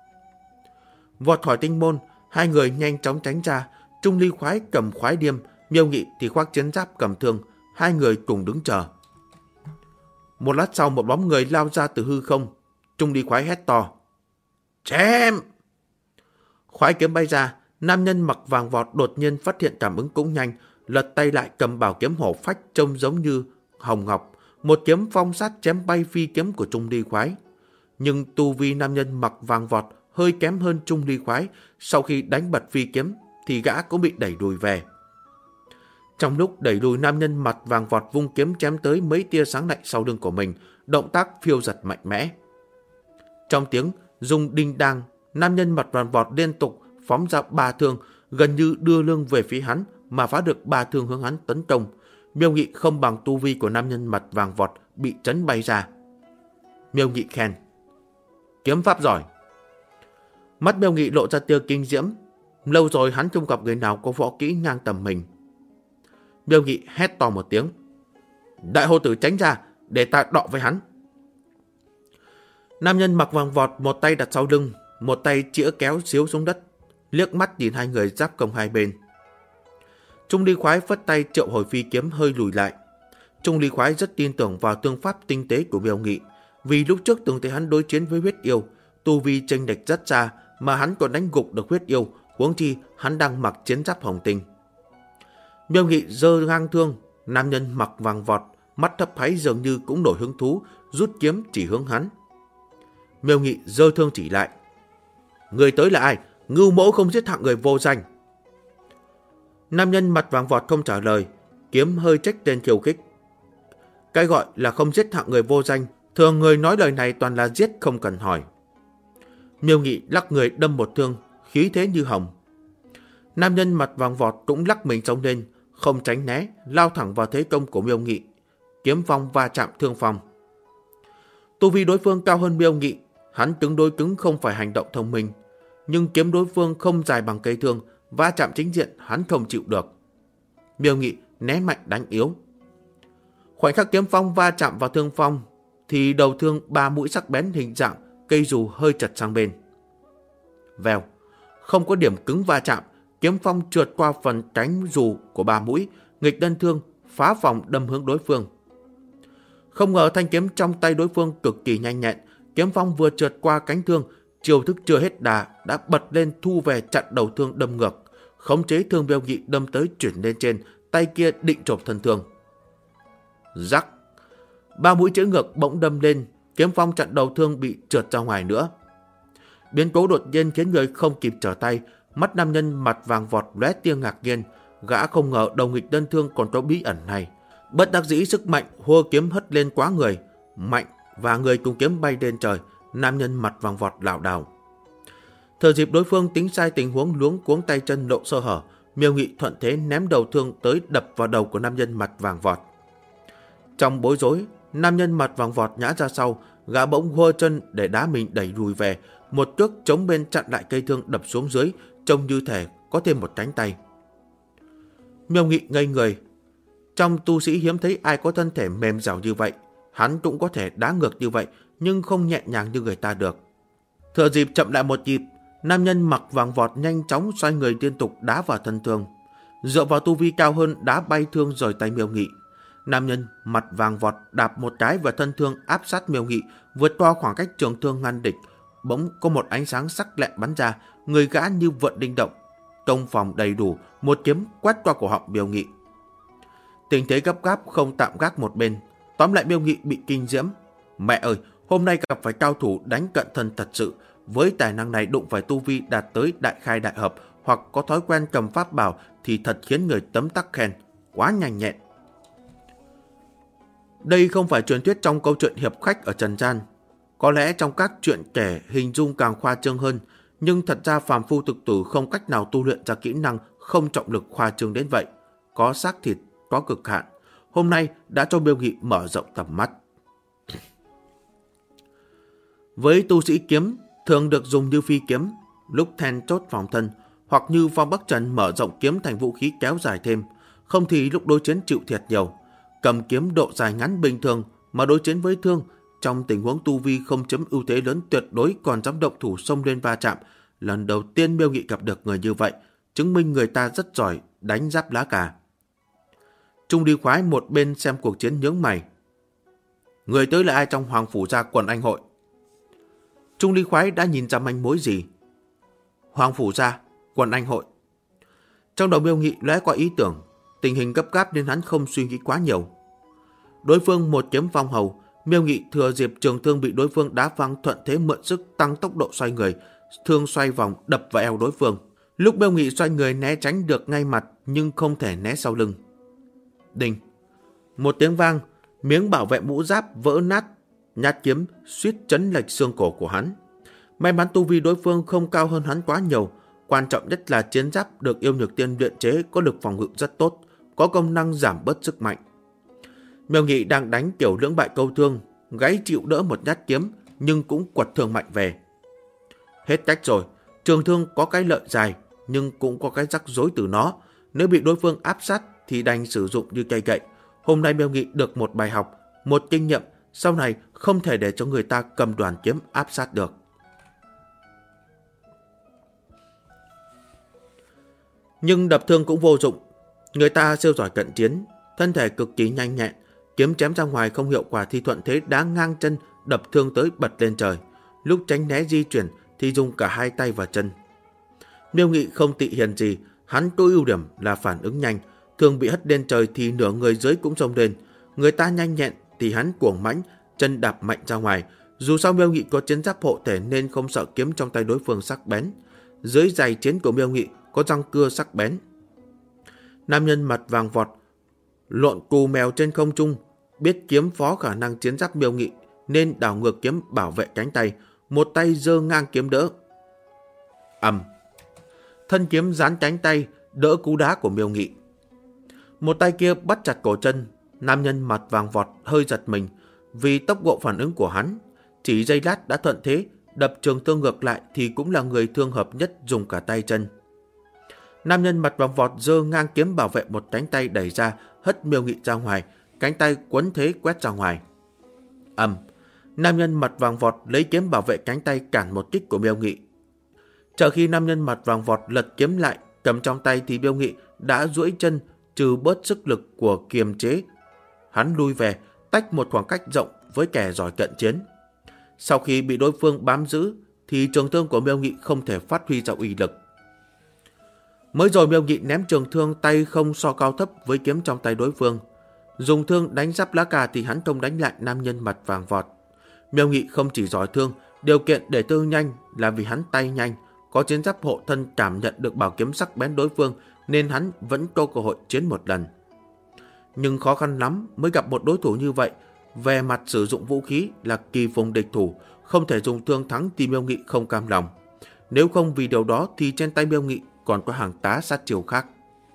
Vọt khỏi tinh môn, hai người nhanh chóng tránh ra. Trung Ly khoái cầm khoái điềm, Miêu Nghị thì khoác chiến giáp cầm thương. Hai người cùng đứng chờ. Một lát sau một bóng người lao ra từ hư không. Trung Ly khoái hét to. Chém! Khoái kiếm bay ra, nam nhân mặc vàng vọt đột nhiên phát hiện cảm ứng cũng nhanh, lật tay lại cầm bảo kiếm hổ phách trông giống như hồng ngọc, một kiếm phong sát chém bay phi kiếm của Trung Ly khoái. Nhưng tu vi nam nhân mặc vàng vọt hơi kém hơn Trung Ly khoái, sau khi đánh bật phi kiếm thì gã cũng bị đẩy lùi về. Trong lúc đẩy lùi, nam nhân mặt vàng vọt vung kiếm chém tới mấy tia sáng lạnh sau lưng của mình, động tác phiêu giật mạnh mẽ. Trong tiếng rung đinh đang, nam nhân mặt vàng vọt liên tục phóng ra 3 thương, gần như đưa lưng về phía hắn mà phá được 3 thương hướng hắn tấn công. Miêu Nghị không bằng tu vi của nam nhân mặt vàng vọt, bị chấn bay ra. Miêu Nghị khen. Kiếm pháp giỏi. Mắt Miêu Nghị lộ ra tia kinh diễm. Lâu rồi hắn không gặp người nào có võ kỹ ngang tầm mình. Miêu Nghị hét to một tiếng. Đại hô tử tránh ra, để ta đọ với hắn. Nam nhân mặc vàng vọt một tay đặt sau lưng, một tay chĩa kéo xíu xuống đất, liếc mắt nhìn hai người giáp công hai bên. Trung Ly khoái phất tay triệu hồi phi kiếm hơi lùi lại. Trung Ly khoái rất tin tưởng vào tương pháp tinh tế của Miêu Nghị, vì lúc trước từng thấy hắn đối chiến với huyết yêu, tu vi chênh lệch rất xa mà hắn còn đánh gục được huyết yêu, huống chi hắn đang mặc chiến giáp hồng tinh. Miêu Nghị giơ ngang thương, nam nhân mặc vàng vọt, mắt thấp háy dường như cũng nổi hứng thú, rút kiếm chỉ hướng hắn. Miêu Nghị giơ thương chỉ lại. Người tới là ai? Ngưu mẫu không giết hạng người vô danh. Nam nhân mặt vàng vọt không trả lời, kiếm hơi trách tên khiêu khích. Cái gọi là không giết hạng người vô danh, thường người nói lời này toàn là giết không cần hỏi. Miêu Nghị lắc người đâm một thương, khí thế như hồng. Nam nhân mặt vàng vọt cũng lắc mình xông lên, không tránh né, lao thẳng vào thế công của Miêu Nghị. Kiếm phong va chạm thương phong. Tu vi đối phương cao hơn Miêu Nghị, hắn cứng đối cứng không phải hành động thông minh, nhưng kiếm đối phương không dài bằng cây thương, va chạm chính diện hắn không chịu được. Miêu Nghị né mạnh đánh yếu. Khoảnh khắc kiếm phong va chạm vào thương phong thì đầu thương 3 mũi sắc bén hình dạng cây dù hơi chật sang bên. Vèo, không có điểm cứng va chạm, kiếm phong trượt qua phần cánh dù của 3 mũi, nghịch đơn thương phá vòng đâm hướng đối phương. Không ngờ thanh kiếm trong tay đối phương cực kỳ nhanh nhẹn, kiếm phong vừa trượt qua cánh thương, chiêu thức chưa hết đà đã bật lên thu về chặn đầu thương đâm ngược, khống chế thương Miêu Nghị đâm tới chuyển lên trên, tay kia định chộp thân thương. Rắc, 3 mũi chữ ngược bỗng đâm lên, kiếm phong chặn đầu thương bị trượt ra ngoài nữa. Biến cố đột nhiên khiến người không kịp trở tay, mắt nam nhân mặt vàng vọt lóe tia ngạc nhiên, gã không ngờ đầu nghịch đơn thương còn có bí ẩn này. Bất đắc dĩ sức mạnh hô kiếm hất lên quá người, mạnh và người cùng kiếm bay lên trời, nam nhân mặt vàng vọt lảo đảo. Thừa dịp đối phương tính sai tình huống luống cuống tay chân lộ sơ hở, Miêu Nghị thuận thế ném đầu thương tới đập vào đầu của nam nhân mặt vàng vọt. Trong bối rối, nam nhân mặt vàng vọt ngã ra sau, gã bỗng hô chân để đá mình đẩy lùi về, một cước chống bên chặn lại cây thương đập xuống dưới, trông như thể có thêm một cánh tay. Miêu Nghị ngây người. Trong tu sĩ hiếm thấy ai có thân thể mềm dẻo như vậy, hắn cũng có thể đá ngược như vậy, nhưng không nhẹ nhàng như người ta được. Thừa dịp chậm lại một nhịp, nam nhân mặc vàng vọt nhanh chóng xoay người liên tục đá vào thân thương, dựa vào tu vi cao hơn đá bay thương rời tay Miêu Nghị. Nam nhân mặt vàng vọt đạp một cái vào thân thương áp sát Miêu Nghị, vượt qua khoảng cách trường thương ngăn địch. Bỗng có một ánh sáng sắc lẹm bắn ra, người gã như vượn đinh động, công phòng đầy đủ, một kiếm quét qua cổ họng Miêu Nghị. Tình thế gấp gáp không tạm gác một bên, tóm lại Miêu Nghị bị kinh diễm. Mẹ ơi, hôm nay gặp phải cao thủ đánh cận thân thật sự, với tài năng này đụng phải tu vi đạt tới đại khai đại hợp hoặc có thói quen cầm pháp bảo thì thật khiến người tấm tắc khen, quá nhanh nhẹn. Đây không phải truyền thuyết trong câu chuyện hiệp khách ở trần gian. Có lẽ trong các chuyện kể hình dung càng khoa trương hơn, nhưng thật ra phàm phu thực tử không cách nào tu luyện ra kỹ năng không trọng lực khoa trương đến vậy. Có xác thịt, có cực hạn. Hôm nay đã cho Miêu Nghị mở rộng tầm mắt. Với tu sĩ kiếm, thường được dùng như phi kiếm, lúc then chốt phòng thân, hoặc như Phong Bắc Trần mở rộng kiếm thành vũ khí kéo dài thêm, không thì lúc đối chiến chịu thiệt nhiều. Cầm kiếm độ dài ngắn bình thường mà đối chiến với thương, trong tình huống tu vi không chiếm ưu thế lớn tuyệt đối còn dám động thủ xông lên va chạm. Lần đầu tiên Miêu Nghị gặp được người như vậy, chứng minh người ta rất giỏi đánh giáp lá cà. Trung Đi Khoái một bên xem cuộc chiến nhướng mày. Người tới là ai trong Hoàng Phủ Gia Quần Anh Hội? Trung Đi Khoái đã nhìn ra manh mối gì? Hoàng Phủ Gia Quần Anh Hội. Trong đầu Miêu Nghị lóe qua ý tưởng, tình hình gấp gáp nên hắn không suy nghĩ quá nhiều. Đối phương một kiếm phong hầu, Miêu Nghị thừa dịp trường thương bị đối phương đá văng thuận thế mượn sức tăng tốc độ xoay người, thương xoay vòng đập vào eo đối phương. Lúc Miêu Nghị xoay người né tránh được ngay mặt nhưng không thể né sau lưng. Đinh! Một tiếng vang, miếng bảo vệ mũ giáp vỡ nát, nhát kiếm suýt chấn lệch xương cổ của hắn. May mắn tu vi đối phương không cao hơn hắn quá nhiều, quan trọng nhất là chiến giáp được Yêu Nhược Tiên luyện chế có lực phòng ngự rất tốt, có công năng giảm bớt sức mạnh. Miêu Nghị đang đánh kiểu lưỡng bại câu thương, gáy chịu đỡ một nhát kiếm nhưng cũng quật thương mạnh về. Hết cách rồi, trường thương có cái lợi dài nhưng cũng có cái rắc rối từ nó. Nếu bị đối phương áp sát thì đành sử dụng như cây gậy. Hôm nay Miêu Nghị được một bài học, một kinh nghiệm, sau này không thể để cho người ta cầm đoàn kiếm áp sát được. Nhưng đập thương cũng vô dụng. Người ta siêu giỏi cận chiến, thân thể cực kỳ nhanh nhẹn, kiếm chém ra ngoài không hiệu quả thì thuận thế đá ngang chân, đập thương tới bật lên trời. Lúc tránh né di chuyển thì dùng cả hai tay và chân. Miêu Nghị không tị hiền gì, hắn có ưu điểm là phản ứng nhanh, thương bị hất lên trời thì nửa người dưới cũng xông lên. Người ta nhanh nhẹn thì hắn cuồng mãnh, chân đạp mạnh ra ngoài. Dù sao Miêu Nghị có chiến giáp hộ thể nên không sợ kiếm trong tay đối phương sắc bén. Dưới giày chiến của Miêu Nghị có răng cưa sắc bén. Nam nhân mặt vàng vọt lộn cù mèo trên không trung, biết kiếm phó khả năng chiến giáp Miêu Nghị nên đảo ngược kiếm bảo vệ cánh tay, một tay giơ ngang kiếm đỡ. thân kiếm gián cánh tay, đỡ cú đá của Miêu Nghị. Một tay kia bắt chặt cổ chân, nam nhân mặt vàng vọt hơi giật mình vì tốc độ phản ứng của hắn. Chỉ giây lát đã thuận thế, đập trường thương ngược lại thì cũng là người thương hợp nhất dùng cả tay chân. Nam nhân mặt vàng vọt giơ ngang kiếm bảo vệ một cánh tay đẩy ra, hất Miêu Nghị ra ngoài, cánh tay quấn thế quét ra ngoài. Nam nhân mặt vàng vọt lấy kiếm bảo vệ cánh tay cản một kích của Miêu Nghị. Chờ khi nam nhân mặt vàng vọt lật kiếm lại, cầm trong tay thì Miêu Nghị đã duỗi chân trừ bớt sức lực của kiềm chế. Hắn lui về, tách một khoảng cách rộng với kẻ giỏi cận chiến. Sau khi bị đối phương bám giữ thì trường thương của Miêu Nghị không thể phát huy ra uy lực. Mới rồi Miêu Nghị ném trường thương tay không so cao thấp với kiếm trong tay đối phương. Dùng thương đánh giáp lá cà thì hắn không đánh lại nam nhân mặt vàng vọt. Miêu Nghị không chỉ giỏi thương, điều kiện để tư nhanh là vì hắn tay nhanh, có chiến giáp hộ thân cảm nhận được bảo kiếm sắc bén đối phương nên hắn vẫn có cơ hội chiến một lần. Nhưng khó khăn lắm mới gặp một đối thủ như vậy. Về mặt sử dụng vũ khí là kỳ phùng địch thủ, không thể dùng thương thắng thì Miêu Nghị không cam lòng. Nếu không vì điều đó thì trên tay Miêu Nghị còn có hàng tá sát chiêu khác.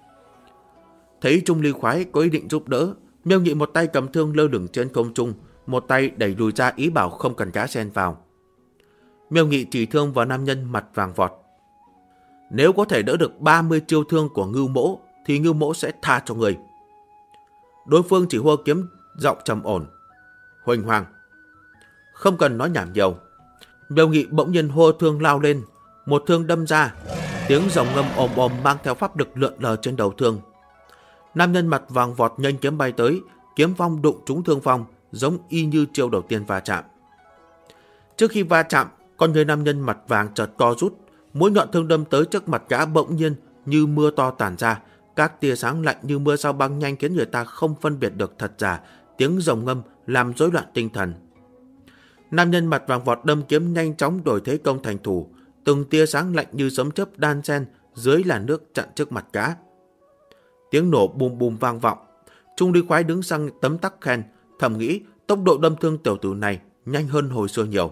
Thấy Trung Ly Khoái có ý định giúp đỡ, Miêu Nghị một tay cầm thương lơ lửng trên không trung, một tay đẩy lùi ra ý bảo không cần gã xen vào. Miêu Nghị chỉ thương vào nam nhân mặt vàng vọt. Nếu có thể đỡ được 30 chiêu thương của Ngưu Mỗ thì Ngưu Mỗ sẽ tha cho người. Đối phương chỉ hô kiếm giọng trầm ổn. Huỳnh Hoàng. Không cần nói nhảm nhiều. Miêu Nghị bỗng nhiên hô thương lao lên, một thương đâm ra, tiếng rồng ngâm ồm ồm mang theo pháp lực lượn lờ trên đầu thương. Nam nhân mặt vàng vọt nhanh kiếm bay tới, kiếm phong đụng trúng thương phong, giống y như chiêu đầu tiên va chạm. Trước khi va chạm, con người nam nhân mặt vàng chợt co rút, mũi nhọn thương đâm tới trước mặt gã bỗng nhiên như mưa to tản ra, các tia sáng lạnh như mưa sao băng nhanh khiến người ta không phân biệt được thật giả, tiếng rồng ngâm làm rối loạn tinh thần. Nam nhân mặt vàng vọt đâm kiếm nhanh chóng đổi thế công thành thủ, từng tia sáng lạnh như sấm chớp đan xen dưới làn nước chặn trước mặt gã. Tiếng nổ bùm bùm vang vọng. Trung Ly Khoái đứng sang tấm tắc khen, thầm nghĩ tốc độ đâm thương tiểu tử này nhanh hơn hồi xưa nhiều.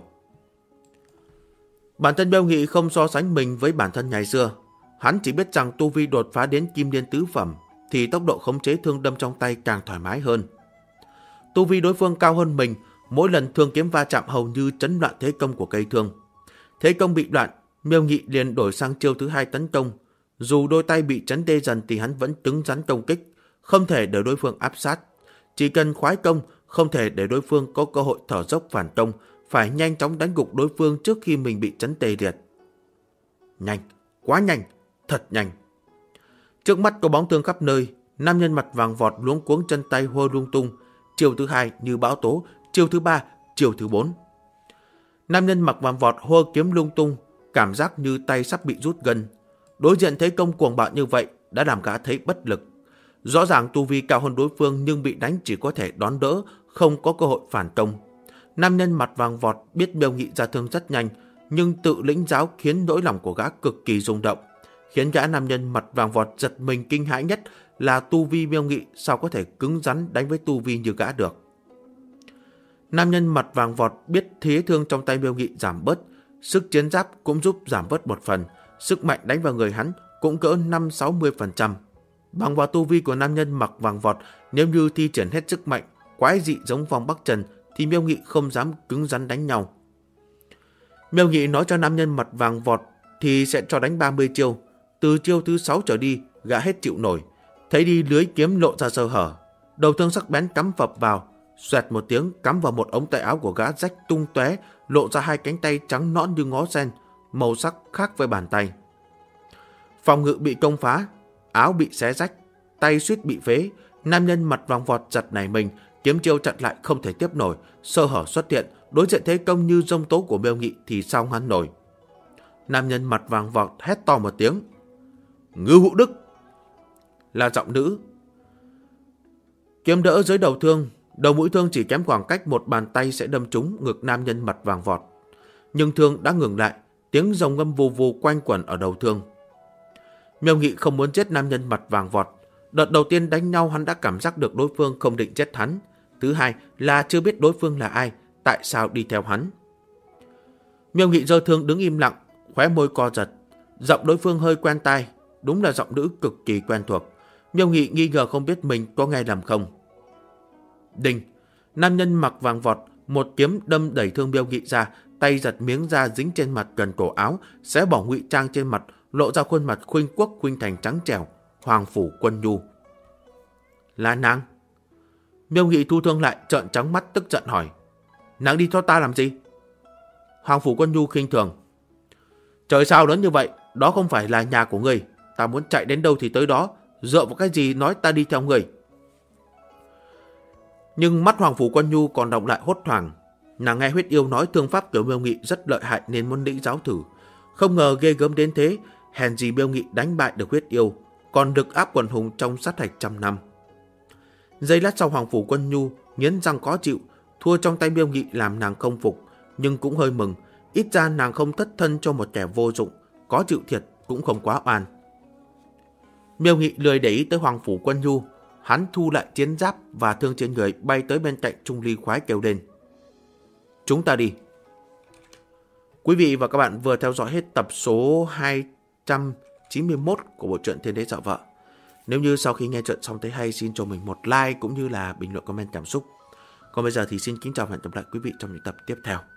Bản thân Miêu Nghị không so sánh mình với bản thân ngày xưa. Hắn chỉ biết rằng tu vi đột phá đến kim liên tứ phẩm thì tốc độ khống chế thương đâm trong tay càng thoải mái hơn. Tu vi đối phương cao hơn mình, mỗi lần thương kiếm va chạm hầu như chấn loạn thế công của cây thương. Thế công bị đoạn, Miêu Nghị liền đổi sang chiêu thứ hai tấn công. Dù đôi tay bị chấn tê dần thì hắn vẫn cứng rắn công kích, không thể để đối phương áp sát. Chỉ cần khoái công, không thể để đối phương có cơ hội thở dốc phản công, phải nhanh chóng đánh gục đối phương trước khi mình bị chấn tê liệt. Nhanh, quá nhanh, thật nhanh. Trước mắt có bóng thương khắp nơi, nam nhân mặt vàng vọt luống cuống chân tay hô lung tung. Chiêu thứ hai như bão tố, chiêu thứ ba, chiêu thứ 4. Nam nhân mặc vàng vọt hô kiếm lung tung, cảm giác như tay sắp bị rút gân. Đối diện thấy công cuồng bạo như vậy đã làm gã thấy bất lực. Rõ ràng tu vi cao hơn đối phương nhưng bị đánh chỉ có thể đón đỡ, không có cơ hội phản công. Nam nhân mặt vàng vọt biết Miêu Nghị ra thương rất nhanh, nhưng tự lĩnh giáo khiến nỗi lòng của gã cực kỳ rung động. Khiến gã nam nhân mặt vàng vọt giật mình kinh hãi nhất là tu vi Miêu Nghị sao có thể cứng rắn đánh với tu vi như gã được. Nam nhân mặt vàng vọt biết thế thương trong tay Miêu Nghị giảm bớt, sức chiến giáp cũng giúp giảm bớt một phần, sức mạnh đánh vào người hắn cũng cỡ 5-60%. Bằng vào tu vi của nam nhân mặc vàng vọt, nếu như thi triển hết sức mạnh, quái dị giống Phong Bắc Trần thì Miêu Nghị không dám cứng rắn đánh nhau. Miêu Nghị nói cho nam nhân mặt vàng vọt thì sẽ cho đánh 30 chiêu. Từ chiêu thứ 6 trở đi, gã hết chịu nổi. Thấy đi lưới kiếm lộ ra sơ hở, đầu thương sắc bén cắm phập vào, xoẹt một tiếng cắm vào một ống tay áo của gã rách tung tóe, lộ ra hai cánh tay trắng nõn như ngó sen, màu sắc khác với bàn tay. Phòng ngự bị công phá, áo bị xé rách, tay suýt bị phế. Nam nhân mặt vàng vọt giật nảy mình, kiếm chiêu chặn lại không thể tiếp nổi, sơ hở xuất hiện, đối diện thế công như giông tố của Miêu Nghị thì sao ngăn nổi. Nam nhân mặt vàng vọt hét to một tiếng, Ngưu Hữu Đức, là giọng nữ. Kiếm đỡ dưới đầu thương, đầu mũi thương chỉ kém khoảng cách một bàn tay sẽ đâm trúng ngực nam nhân mặt vàng vọt. Nhưng thương đã ngừng lại, tiếng rồng ngâm vù vù quanh quẩn ở đầu thương. Miêu Nghị không muốn chết nam nhân mặt vàng vọt. Đợt đầu tiên đánh nhau hắn đã cảm giác được đối phương không định chết hắn. Thứ hai là chưa biết đối phương là ai, tại sao đi theo hắn. Miêu Nghị giơ thương đứng im lặng, khóe môi co giật. Giọng đối phương hơi quen tai, đúng là giọng nữ cực kỳ quen thuộc. Miêu Nghị nghi ngờ không biết mình có nghe lầm không. Đinh, nam nhân mặc vàng vọt, một kiếm đâm đẩy thương Miêu Nghị ra, tay giật miếng da dính trên mặt gần cổ áo, xé bỏ ngụy trang trên mặt, lộ ra khuôn mặt khuynh quốc khuynh thành trắng trẻo, Hoàng Phủ Quân Nhu. Là nàng? Miêu Nghị thu thương lại, trợn trắng mắt tức giận hỏi. Nàng đi theo ta làm gì? Hoàng Phủ Quân Nhu khinh thường. Trời sao lớn như vậy, đó không phải là nhà của ngươi. Ta muốn chạy đến đâu thì tới đó, dựa vào cái gì nói ta đi theo ngươi? Nhưng mắt Hoàng Phủ Quân Nhu còn đọng lại hốt hoảng. Nàng nghe huyết yêu nói thương pháp của Miêu Nghị rất lợi hại nên muốn lĩnh giáo thử. Không ngờ ghê gớm đến thế, hèn gì Miêu Nghị đánh bại được huyết yêu, còn được áp quần hùng trong sát hạch 100 năm. Giây lát sau, Hoàng Phủ Quân Nhu nghiến răng khó chịu, thua trong tay Miêu Nghị làm nàng không phục, nhưng cũng hơi mừng, ít ra nàng không thất thân cho một kẻ vô dụng, có chịu thiệt cũng không quá oan. Miêu Nghị lười để ý tới Hoàng Phủ Quân Nhu, hắn thu lại chiến giáp và thương trên người, bay tới bên cạnh Trung Ly khoái kêu lên. Chúng ta đi. Quý vị và các bạn vừa theo dõi hết tập số 291 của bộ truyện Thiên Đế Dạo Vợ. Nếu như sau khi nghe chuyện xong thấy hay, xin cho mình một like cũng như là bình luận comment cảm xúc. Còn bây giờ thì xin kính chào và hẹn gặp lại quý vị trong những tập tiếp theo.